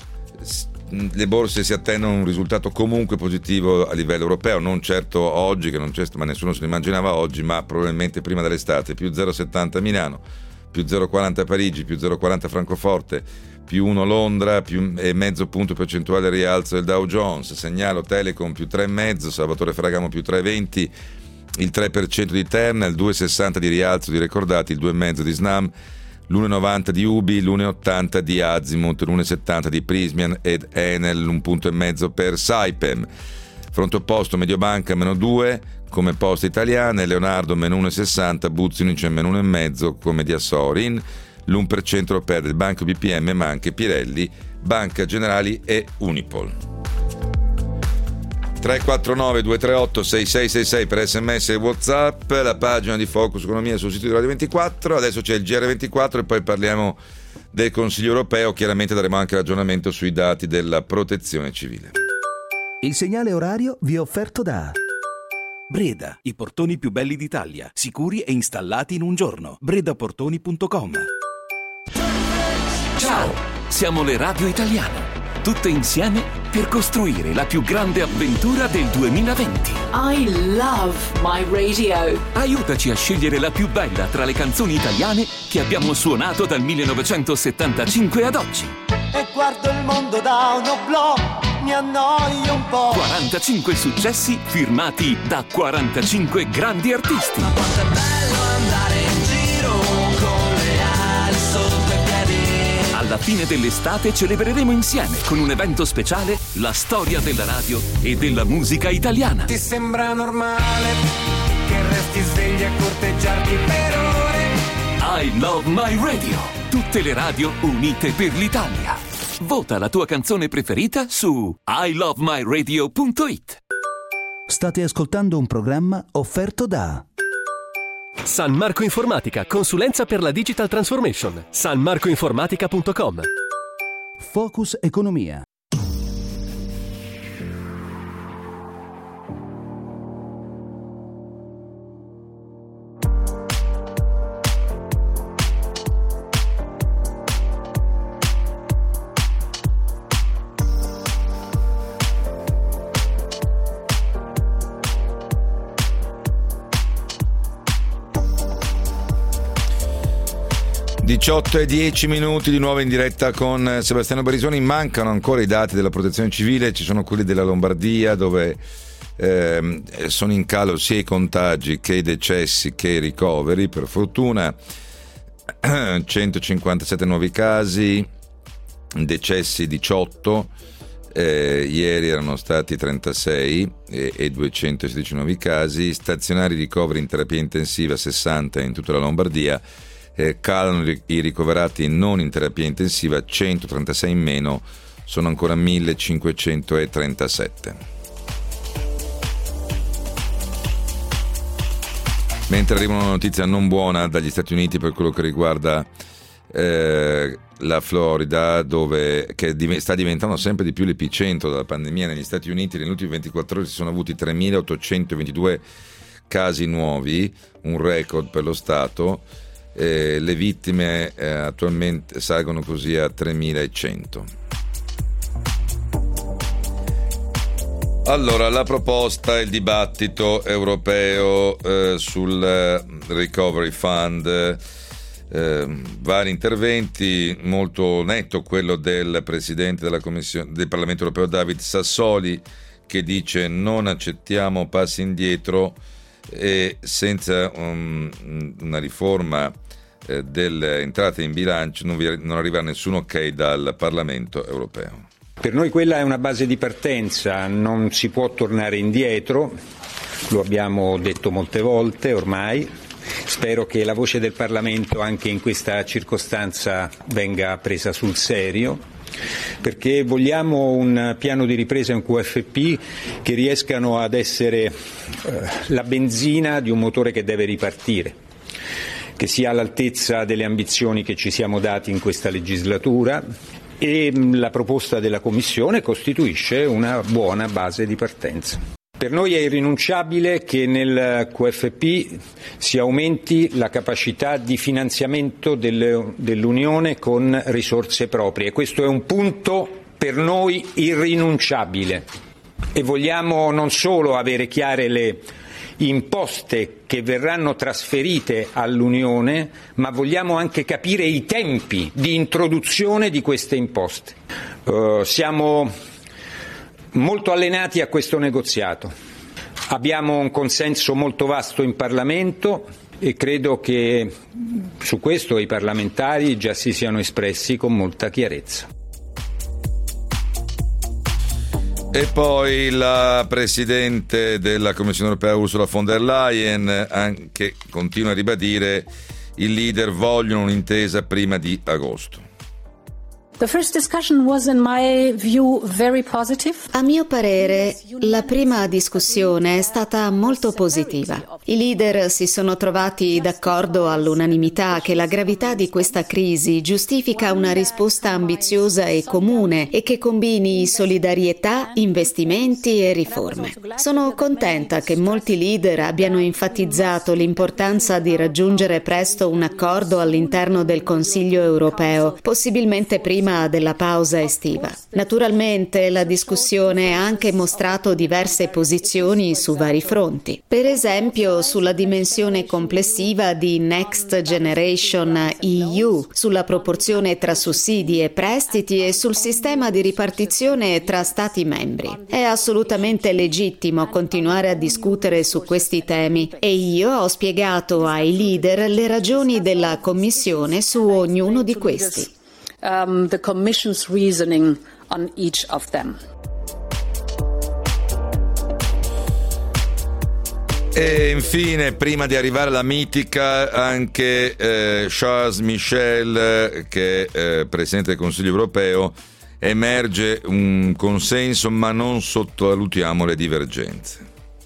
le borse si attendono un risultato comunque positivo a livello europeo, non certo oggi, che non c'è, ma nessuno se lo immaginava oggi, ma probabilmente prima dell'estate. Più 0,70 Milano, più 0,40 Parigi, più 0,40 Francoforte, più 1 Londra, più e mezzo punto percentuale rialzo del Dow Jones. Segnalo Telecom più 3,5, Salvatore Ferragamo più 3,20, il 3% di Terna, il 2,60 di rialzo di Recordati, il 2,5 di Snam, l'1,90 di Ubi, l'1,80 di Azimut, l'1,70 di Prysmian ed Enel, 1,5 punto per Saipem. Fronte opposto Mediobanca meno 2 come Poste Italiane, Leonardo meno 1,60, Buzzi Unicem meno 1,5 come Diasorin, l'1% lo perde il Banco BPM, ma anche Pirelli, Banca Generali e Unipol. 349 238 6666 per SMS e WhatsApp, la pagina di Focus Economia sul sito di Radio 24. Adesso c'è il GR24 e poi parliamo del Consiglio europeo. Chiaramente daremo anche ragionamento sui dati della protezione civile. Il segnale orario vi è offerto da Breda, i portoni più belli d'Italia, sicuri e installati in un giorno. bredaportoni.com. Ciao, siamo le Radio Italiane, tutte insieme per costruire la più grande avventura del 2020. I love my radio. Aiutaci a scegliere la più bella tra le canzoni italiane che abbiamo suonato dal 1975 ad oggi. E guardo il mondo da un oblò, mi annoio un po'. 45 successi firmati da 45 grandi artisti. Ma quanto è bello andare in giro con le ali sotto i piedi. Alla fine dell'estate celebreremo insieme con un evento speciale la storia della radio e della musica italiana. Ti sembra normale che resti svegli a corteggiarti per ore? I love my radio. Tutte le radio unite per l'Italia. Vota la tua canzone preferita su ilovemyradio.it. State ascoltando un programma offerto da San Marco Informatica, consulenza per la digital transformation. sanmarcoinformatica.com. Focus Economia. e 18:10 di nuovo in diretta con Sebastiano Barisoni. Mancano ancora i dati della protezione civile, ci sono quelli della Lombardia dove sono in calo sia i contagi che i decessi che i ricoveri. Per fortuna 157 nuovi casi, decessi 18, ieri erano stati 36 e 216 nuovi casi, stazionari ricoveri in terapia intensiva 60 in tutta la Lombardia. Calano i ricoverati non in terapia intensiva, 136 in meno, sono ancora 1537. Mentre arriva una notizia non buona dagli Stati Uniti per quello che riguarda la Florida, che sta diventando sempre di più l'epicentro della pandemia negli Stati Uniti. Negli ultimi 24 ore si sono avuti 3.822 casi nuovi, un record per lo Stato. Le vittime attualmente salgono così a 3.100. Allora, la proposta, il dibattito europeo sul Recovery Fund, vari interventi, molto netto quello del Presidente della Commissione del Parlamento Europeo David Sassoli, che dice non accettiamo passi indietro e senza una riforma delle entrate in bilancio non arriva nessun ok dal Parlamento europeo. Per noi quella è una base di partenza, non si può tornare indietro, lo abbiamo detto molte volte ormai. Spero che la voce del Parlamento anche in questa circostanza venga presa sul serio, perché vogliamo un piano di ripresa e un QFP che riescano ad essere la benzina di un motore che deve ripartire, che sia all'altezza delle ambizioni che ci siamo dati in questa legislatura, e la proposta della Commissione costituisce una buona base di partenza. Per noi è irrinunciabile che nel QFP si aumenti la capacità di finanziamento dell'Unione con risorse proprie. Questo è un punto per noi irrinunciabile e vogliamo non solo avere chiare le imposte che verranno trasferite all'Unione, ma vogliamo anche capire i tempi di introduzione di queste imposte. Siamo molto allenati a questo negoziato. Abbiamo un consenso molto vasto in Parlamento e credo che su questo i parlamentari già si siano espressi con molta chiarezza. E poi la Presidente della Commissione Europea Ursula von der Leyen anche continua a ribadire i leader vogliono un'intesa prima di agosto. The first discussion was, in my view, very positive. A mio parere, la prima discussione è stata molto positiva. I leader si sono trovati d'accordo all'unanimità che la gravità di questa crisi giustifica una risposta ambiziosa e comune e che combini solidarietà, investimenti e riforme. Sono contenta che molti leader abbiano enfatizzato l'importanza di raggiungere presto un accordo all'interno del Consiglio europeo, possibilmente prima della pausa estiva. Naturalmente la discussione ha anche mostrato diverse posizioni su vari fronti. Per esempio sulla dimensione complessiva di Next Generation EU, sulla proporzione tra sussidi e prestiti e sul sistema di ripartizione tra Stati membri. È assolutamente legittimo continuare a discutere su questi temi e io ho spiegato ai leader le ragioni della Commissione su ognuno di questi. The Commission's reasoning on each of them. E infine, prima di arrivare alla mitica, anche Charles Michel, che è Presidente del Consiglio europeo, emerge un consenso, ma non sottovalutiamo le divergenze.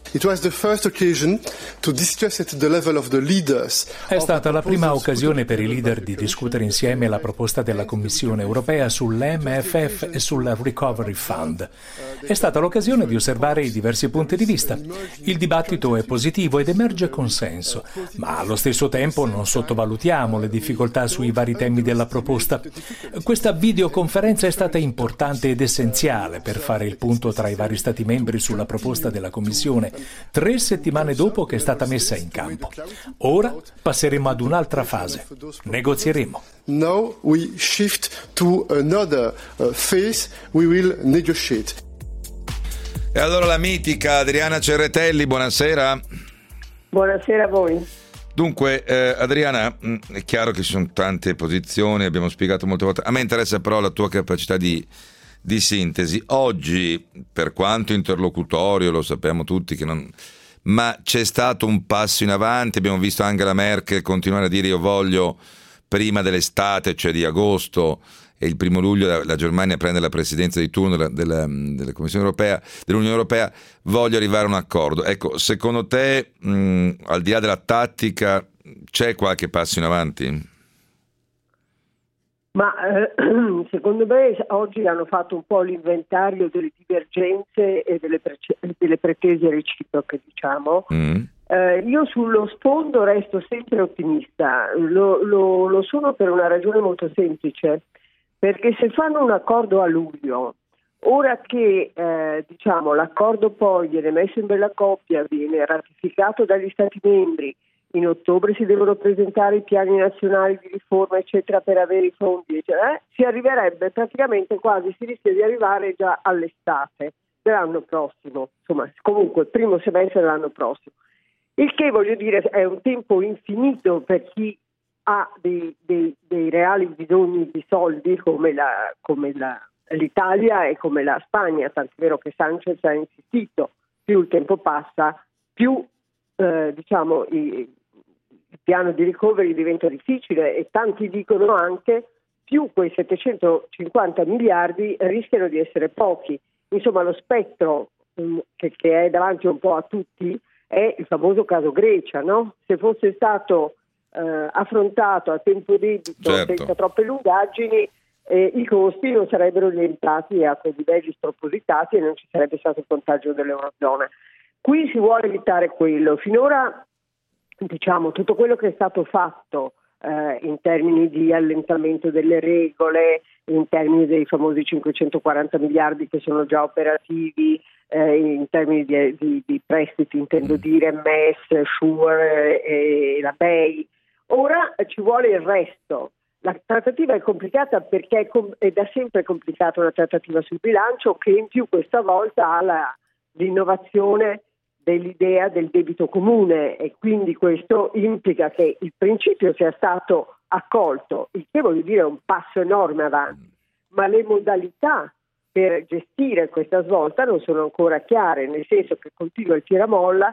È stata la prima occasione per i leader di discutere insieme la proposta della Commissione europea sull'MFF e sul Recovery Fund. È stata l'occasione di osservare i diversi punti di vista. Il dibattito è positivo ed emerge consenso, ma allo stesso tempo non sottovalutiamo le difficoltà sui vari temi della proposta. Questa videoconferenza è stata importante ed essenziale per fare il punto tra i vari Stati membri sulla proposta della Commissione, 3 settimane dopo che è stata messa in campo. Ora passeremo ad un'altra fase. Negozieremo. Now we shift to another phase. We will negotiate. E allora la mitica Adriana Cerretelli, buonasera. Buonasera a voi. Dunque, Adriana, è chiaro che ci sono tante posizioni, abbiamo spiegato molte volte. A me interessa però la tua capacità di sintesi. Oggi, per quanto interlocutorio, lo sappiamo tutti che non... ma c'è stato un passo in avanti. Abbiamo visto Angela Merkel continuare a dire io voglio prima dell'estate, cioè di agosto, e il 1 luglio la Germania prende la presidenza di turno della Commissione europea, dell'Unione Europea, voglio arrivare a un accordo. Ecco, secondo te, al di là della tattica, c'è qualche passo in avanti? Ma secondo me oggi hanno fatto un po' l'inventario delle divergenze e delle pretese reciproche, diciamo. Io sullo sfondo resto sempre ottimista, lo sono per una ragione molto semplice, perché se fanno un accordo a luglio, ora che l'accordo poi viene messo in bella coppia, viene ratificato dagli Stati membri, in ottobre si devono presentare i piani nazionali di riforma eccetera per avere i fondi, si arriverebbe praticamente quasi, si rischia di arrivare già all'estate dell'anno prossimo, insomma comunque il primo semestre dell'anno prossimo, il che voglio dire è un tempo infinito per chi ha dei reali bisogni di soldi come l'Italia e come la Spagna, tant'è vero che Sanchez ha insistito, più il tempo passa più il piano di recovery diventa difficile e tanti dicono anche più quei 750 miliardi rischiano di essere pochi. Insomma, lo spettro che è davanti un po' a tutti è il famoso caso Grecia, no? Se fosse stato affrontato a tempo debito, certo, senza troppe lungaggini, i costi non sarebbero diventati a quei livelli spropositati e non ci sarebbe stato il contagio dell'Eurozona. Qui si vuole evitare quello. Finora tutto quello che è stato fatto in termini di allentamento delle regole, in termini dei famosi 540 miliardi che sono già operativi, in termini di prestiti, intendo dire MES, SURE e la BEI. Ora ci vuole il resto. La trattativa è complicata perché è da sempre complicata una trattativa sul bilancio, che in più questa volta ha l'innovazione dell'idea del debito comune e quindi questo implica che il principio sia stato accolto, il che voglio dire è un passo enorme avanti, ma le modalità per gestire questa svolta non sono ancora chiare, nel senso che continua il tiramolla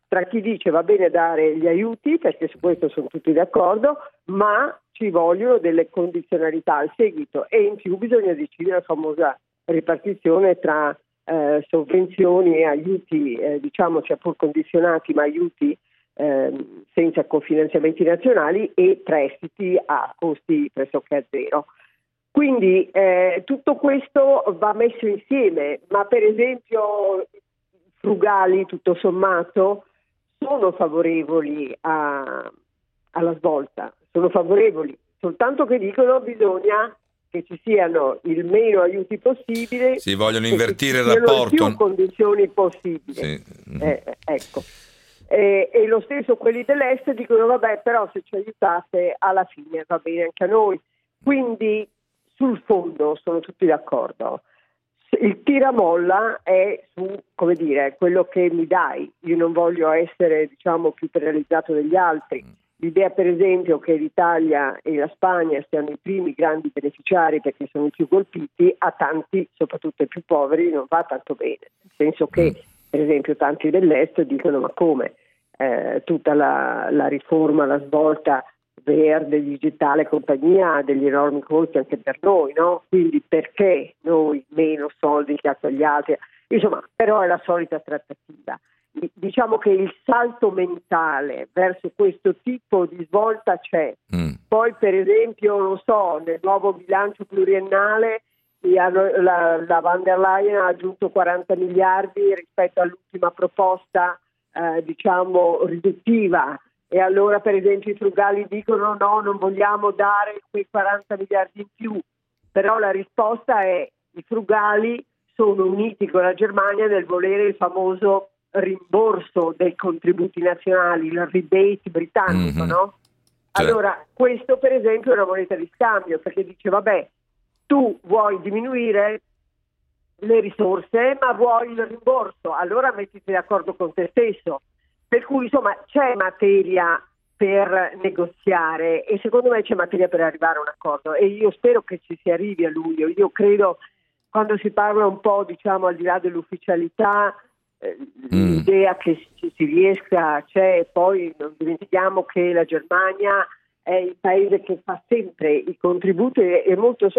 tra chi dice va bene dare gli aiuti, perché su questo sono tutti d'accordo, ma ci vogliono delle condizionalità al seguito, e in più bisogna decidere la famosa ripartizione tra sovvenzioni e aiuti, diciamo sia pur condizionati, ma aiuti senza cofinanziamenti nazionali, e prestiti a costi pressoché a zero. Quindi tutto questo va messo insieme, ma per esempio frugali tutto sommato sono favorevoli alla svolta, sono favorevoli, soltanto che dicono bisogna che ci siano il meno aiuti possibile, si vogliono invertire il rapporto, più rapporto, condizioni possibili. Sì. Ecco. E lo stesso quelli dell'est dicono vabbè, però se ci aiutate alla fine va bene anche a noi. Quindi sul fondo sono tutti d'accordo. Il tiramolla è su, come dire, quello che mi dai. Io non voglio essere, diciamo, più penalizzato degli altri. L'idea per esempio che l'Italia e la Spagna siano i primi grandi beneficiari perché sono i più colpiti, a tanti, soprattutto ai più poveri, non va tanto bene. Nel senso che per esempio tanti dell'est dicono ma come tutta la riforma, la svolta verde, digitale, compagnia ha degli enormi costi anche per noi, no? Quindi perché noi meno soldi che a quegli altri? Insomma, però è la solita trattativa. Diciamo che il salto mentale verso questo tipo di svolta c'è. Poi per esempio, non so, nel nuovo bilancio pluriennale la Van der Leyen ha aggiunto 40 miliardi rispetto all'ultima proposta diciamo riduttiva, e allora per esempio i frugali dicono no, non vogliamo dare quei 40 miliardi in più, però la risposta è i frugali sono uniti con la Germania nel volere il famoso rimborso dei contributi nazionali, il rebate britannico, no? Allora questo per esempio è una moneta di scambio, perché dice vabbè, tu vuoi diminuire le risorse ma vuoi il rimborso, allora mettiti d'accordo con te stesso. Per cui insomma c'è materia per negoziare, e secondo me c'è materia per arrivare a un accordo, e io spero che ci si arrivi a luglio. Io credo, quando si parla un po', diciamo, al di là dell'ufficialità, l'idea che si riesca c'è. Poi non dimentichiamo che la Germania è il paese che fa sempre i contributi e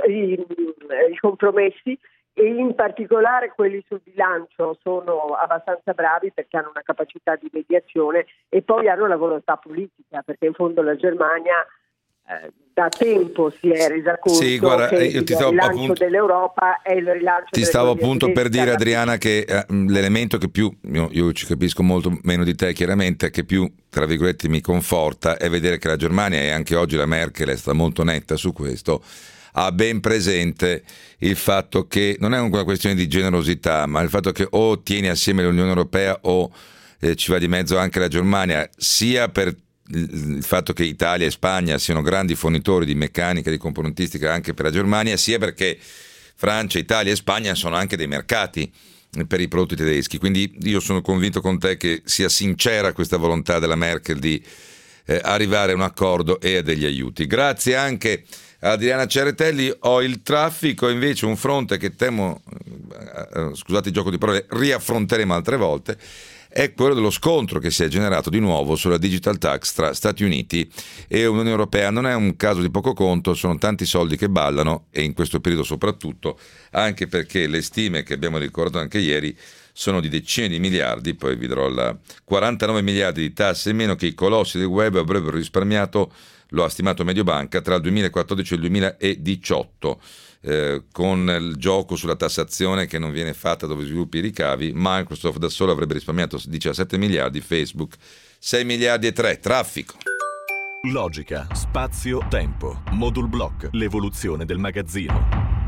i compromessi, e in particolare quelli sul bilancio sono abbastanza bravi perché hanno una capacità di mediazione e poi hanno la volontà politica, perché in fondo la Germania da tempo si è resa conto che il rilancio dell'Europa è il rilancio ti stavo appunto per dire, Adriana, che l'elemento che più io ci capisco molto meno di te chiaramente, che più tra virgolette mi conforta è vedere che la Germania, e anche oggi la Merkel è stata molto netta su questo, ha ben presente il fatto che non è una questione di generosità, ma il fatto che o tieni assieme l'Unione Europea o ci va di mezzo anche la Germania, sia per il fatto che Italia e Spagna siano grandi fornitori di meccanica, di componentistica anche per la Germania, sia perché Francia, Italia e Spagna sono anche dei mercati per i prodotti tedeschi. Quindi io sono convinto con te che sia sincera questa volontà della Merkel di arrivare a un accordo e a degli aiuti. Grazie anche a Adriana Ceretelli. Ho il traffico, invece un fronte che temo, scusate il gioco di parole, riaffronteremo altre volte, è quello dello scontro che si è generato di nuovo sulla digital tax tra Stati Uniti e Unione Europea. Non è un caso di poco conto, sono tanti soldi che ballano, e in questo periodo soprattutto, anche perché le stime che abbiamo ricordato anche ieri sono di decine di miliardi. Poi vi darò 49 miliardi di tasse in meno che i colossi del web avrebbero risparmiato, lo ha stimato Mediobanca, tra il 2014 e il 2018. Con il gioco sulla tassazione che non viene fatta dove sviluppi i ricavi, Microsoft da solo avrebbe risparmiato 17 miliardi, Facebook 6 miliardi e 3. Traffico. Logica, spazio, tempo. Modul Block, l'evoluzione del magazzino.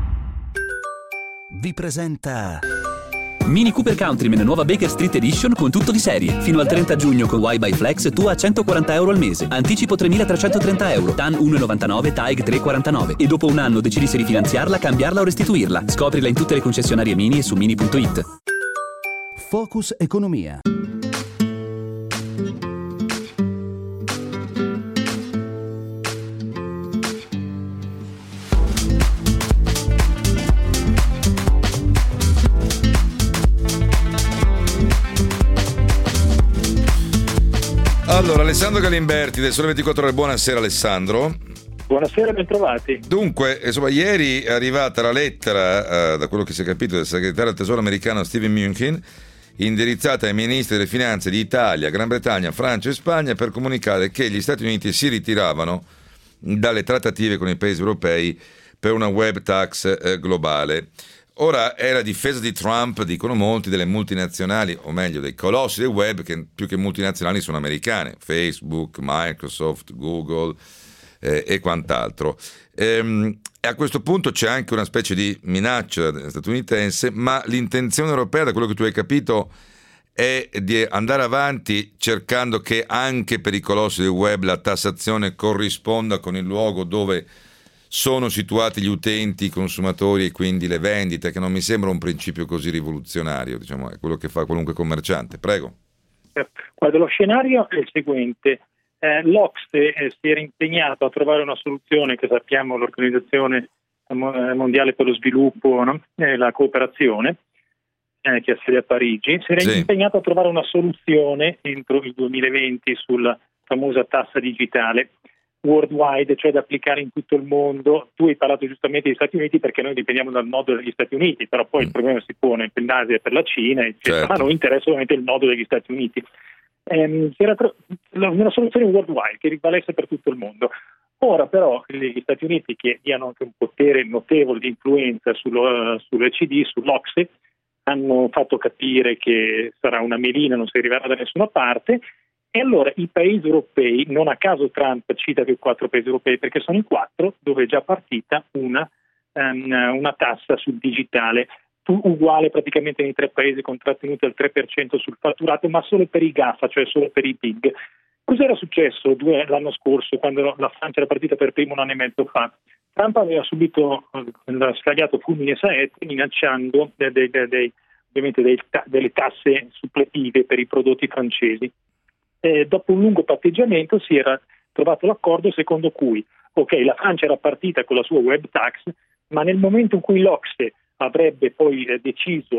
Vi presenta Mini Cooper Countryman nuova Baker Street Edition con tutto di serie. Fino al 30 giugno con Y by Flex tu a 140 euro al mese. Anticipo 3.330 euro. TAN 1,99, TAEG 3,49. E dopo un anno decidi se rifinanziarla, cambiarla o restituirla. Scoprila in tutte le concessionarie Mini e su mini.it. Focus Economia. Allora, Alessandro Galimberti del Sole 24 Ore, buonasera Alessandro. Buonasera, bentrovati. Dunque, insomma, ieri è arrivata la lettera, da quello che si è capito, del segretario del Tesoro americano Steven Mnuchin, indirizzata ai ministri delle finanze di Italia, Gran Bretagna, Francia e Spagna per comunicare che gli Stati Uniti si ritiravano dalle trattative con i paesi europei per una web tax globale. Ora è la difesa di Trump, dicono molti, delle multinazionali, o meglio dei colossi del web, che più che multinazionali sono americane, Facebook, Microsoft, Google e quant'altro. E a questo punto c'è anche una specie di minaccia statunitense, ma l'intenzione europea, da quello che tu hai capito, è di andare avanti cercando che anche per i colossi del web la tassazione corrisponda con il luogo dove sono situati gli utenti, i consumatori e quindi le vendite, che non mi sembra un principio così rivoluzionario, diciamo, è quello che fa qualunque commerciante. Prego. Guarda, lo scenario è il seguente. L'Ocse si era impegnato a trovare una soluzione che sappiamo, l'Organizzazione Mondiale per lo Sviluppo, no? La cooperazione, che ha sede a Parigi, si era impegnato a trovare una soluzione entro il 2020 sulla famosa tassa digitale worldwide, cioè da applicare in tutto il mondo. Tu hai parlato giustamente degli Stati Uniti perché noi dipendiamo dal nodo degli Stati Uniti, però poi il problema si pone per l'Asia e per la Cina, eccetera. Ma a noi interessa ovviamente il nodo degli Stati Uniti. C'era una soluzione worldwide che rivalesse per tutto il mondo. Ora però gli Stati Uniti, che hanno anche un potere notevole di influenza sull'OECD, sull'Ocse, hanno fatto capire che sarà una melina, non si arriverà da nessuna parte, e allora i paesi europei, non a caso Trump cita che 4 paesi europei, perché sono i 4 dove è già partita una tassa sul digitale, uguale praticamente nei 3 paesi, con trattenute al 3% sul fatturato, ma solo per i GAFA, cioè solo per i big. Cos'era successo l'anno scorso, quando la Francia era partita per primo un anno e mezzo fa? Trump aveva subito scagliato fulmini e saetti minacciando ovviamente delle tasse suppletive per i prodotti francesi. Dopo un lungo patteggiamento si era trovato l'accordo secondo cui la Francia era partita con la sua web tax, ma nel momento in cui l'Ocse avrebbe poi deciso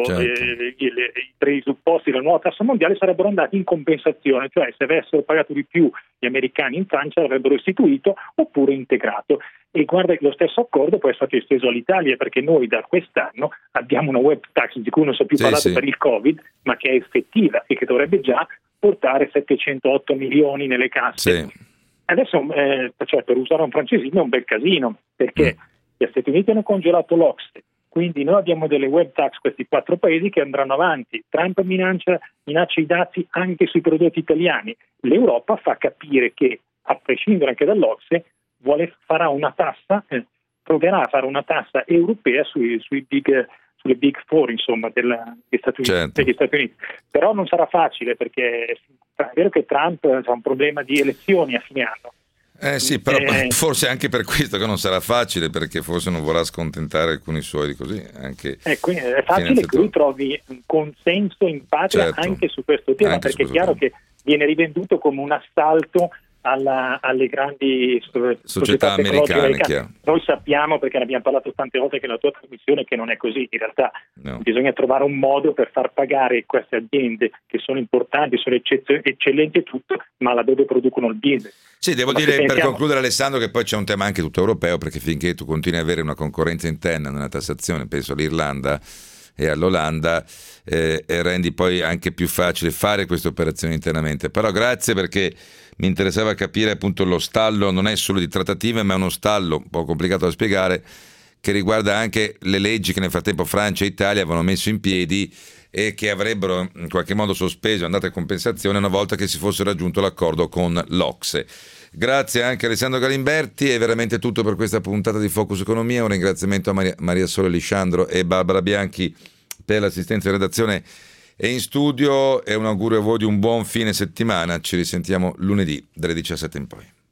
i presupposti della nuova tassa mondiale, sarebbero andati in compensazione, cioè se avessero pagato di più gli americani in Francia l'avrebbero istituito oppure integrato. E guarda che lo stesso accordo poi è stato esteso all'Italia, perché noi da quest'anno abbiamo una web tax di cui non si è più parlato per il Covid, ma che è effettiva e che dovrebbe già portare 708 milioni nelle casse. Adesso per usare un francesismo è un bel casino, perché gli Stati Uniti hanno congelato l'Ocse, quindi noi abbiamo delle web tax, questi 4 paesi che andranno avanti. Trump minaccia i dazi anche sui prodotti italiani. L'Europa fa capire che, a prescindere anche dall'Ocse, farà una tassa, proverà a fare una tassa europea sulle Big Four, insomma, degli Stati Uniti. Però non sarà facile, perché è vero che Trump ha un problema di elezioni a fine anno. Però forse anche per questo che non sarà facile, perché forse non vorrà scontentare alcuni suoi così. Quindi è facile che lui trovi un consenso in patria anche su questo tema, perché è chiaro che viene rivenduto come un assalto alle grandi società americane. Noi sappiamo, perché ne abbiamo parlato tante volte che la tua trasmissione, che non è così. In realtà bisogna trovare un modo per far pagare queste aziende che sono importanti, sono eccellenti e tutto, ma laddove producono il business. Sì, devo dire per concludere, Alessandro, che poi c'è un tema anche tutto europeo, perché finché tu continui ad avere una concorrenza interna nella tassazione, penso all'Irlanda e all'Olanda, rendi poi anche più facile fare queste operazioni internamente. Però grazie, perché mi interessava capire appunto lo stallo, non è solo di trattative, ma è uno stallo un po' complicato da spiegare, che riguarda anche le leggi che nel frattempo Francia e Italia avevano messo in piedi e che avrebbero in qualche modo sospeso andate a compensazione una volta che si fosse raggiunto l'accordo con l'Ocse. Grazie anche a Alessandro Galimberti, è veramente tutto per questa puntata di Focus Economia. Un ringraziamento a Maria Sole Lisciandro e Barbara Bianchi per l'assistenza in redazione e in studio, e un augurio a voi di un buon fine settimana. Ci risentiamo lunedì dalle 17 in poi.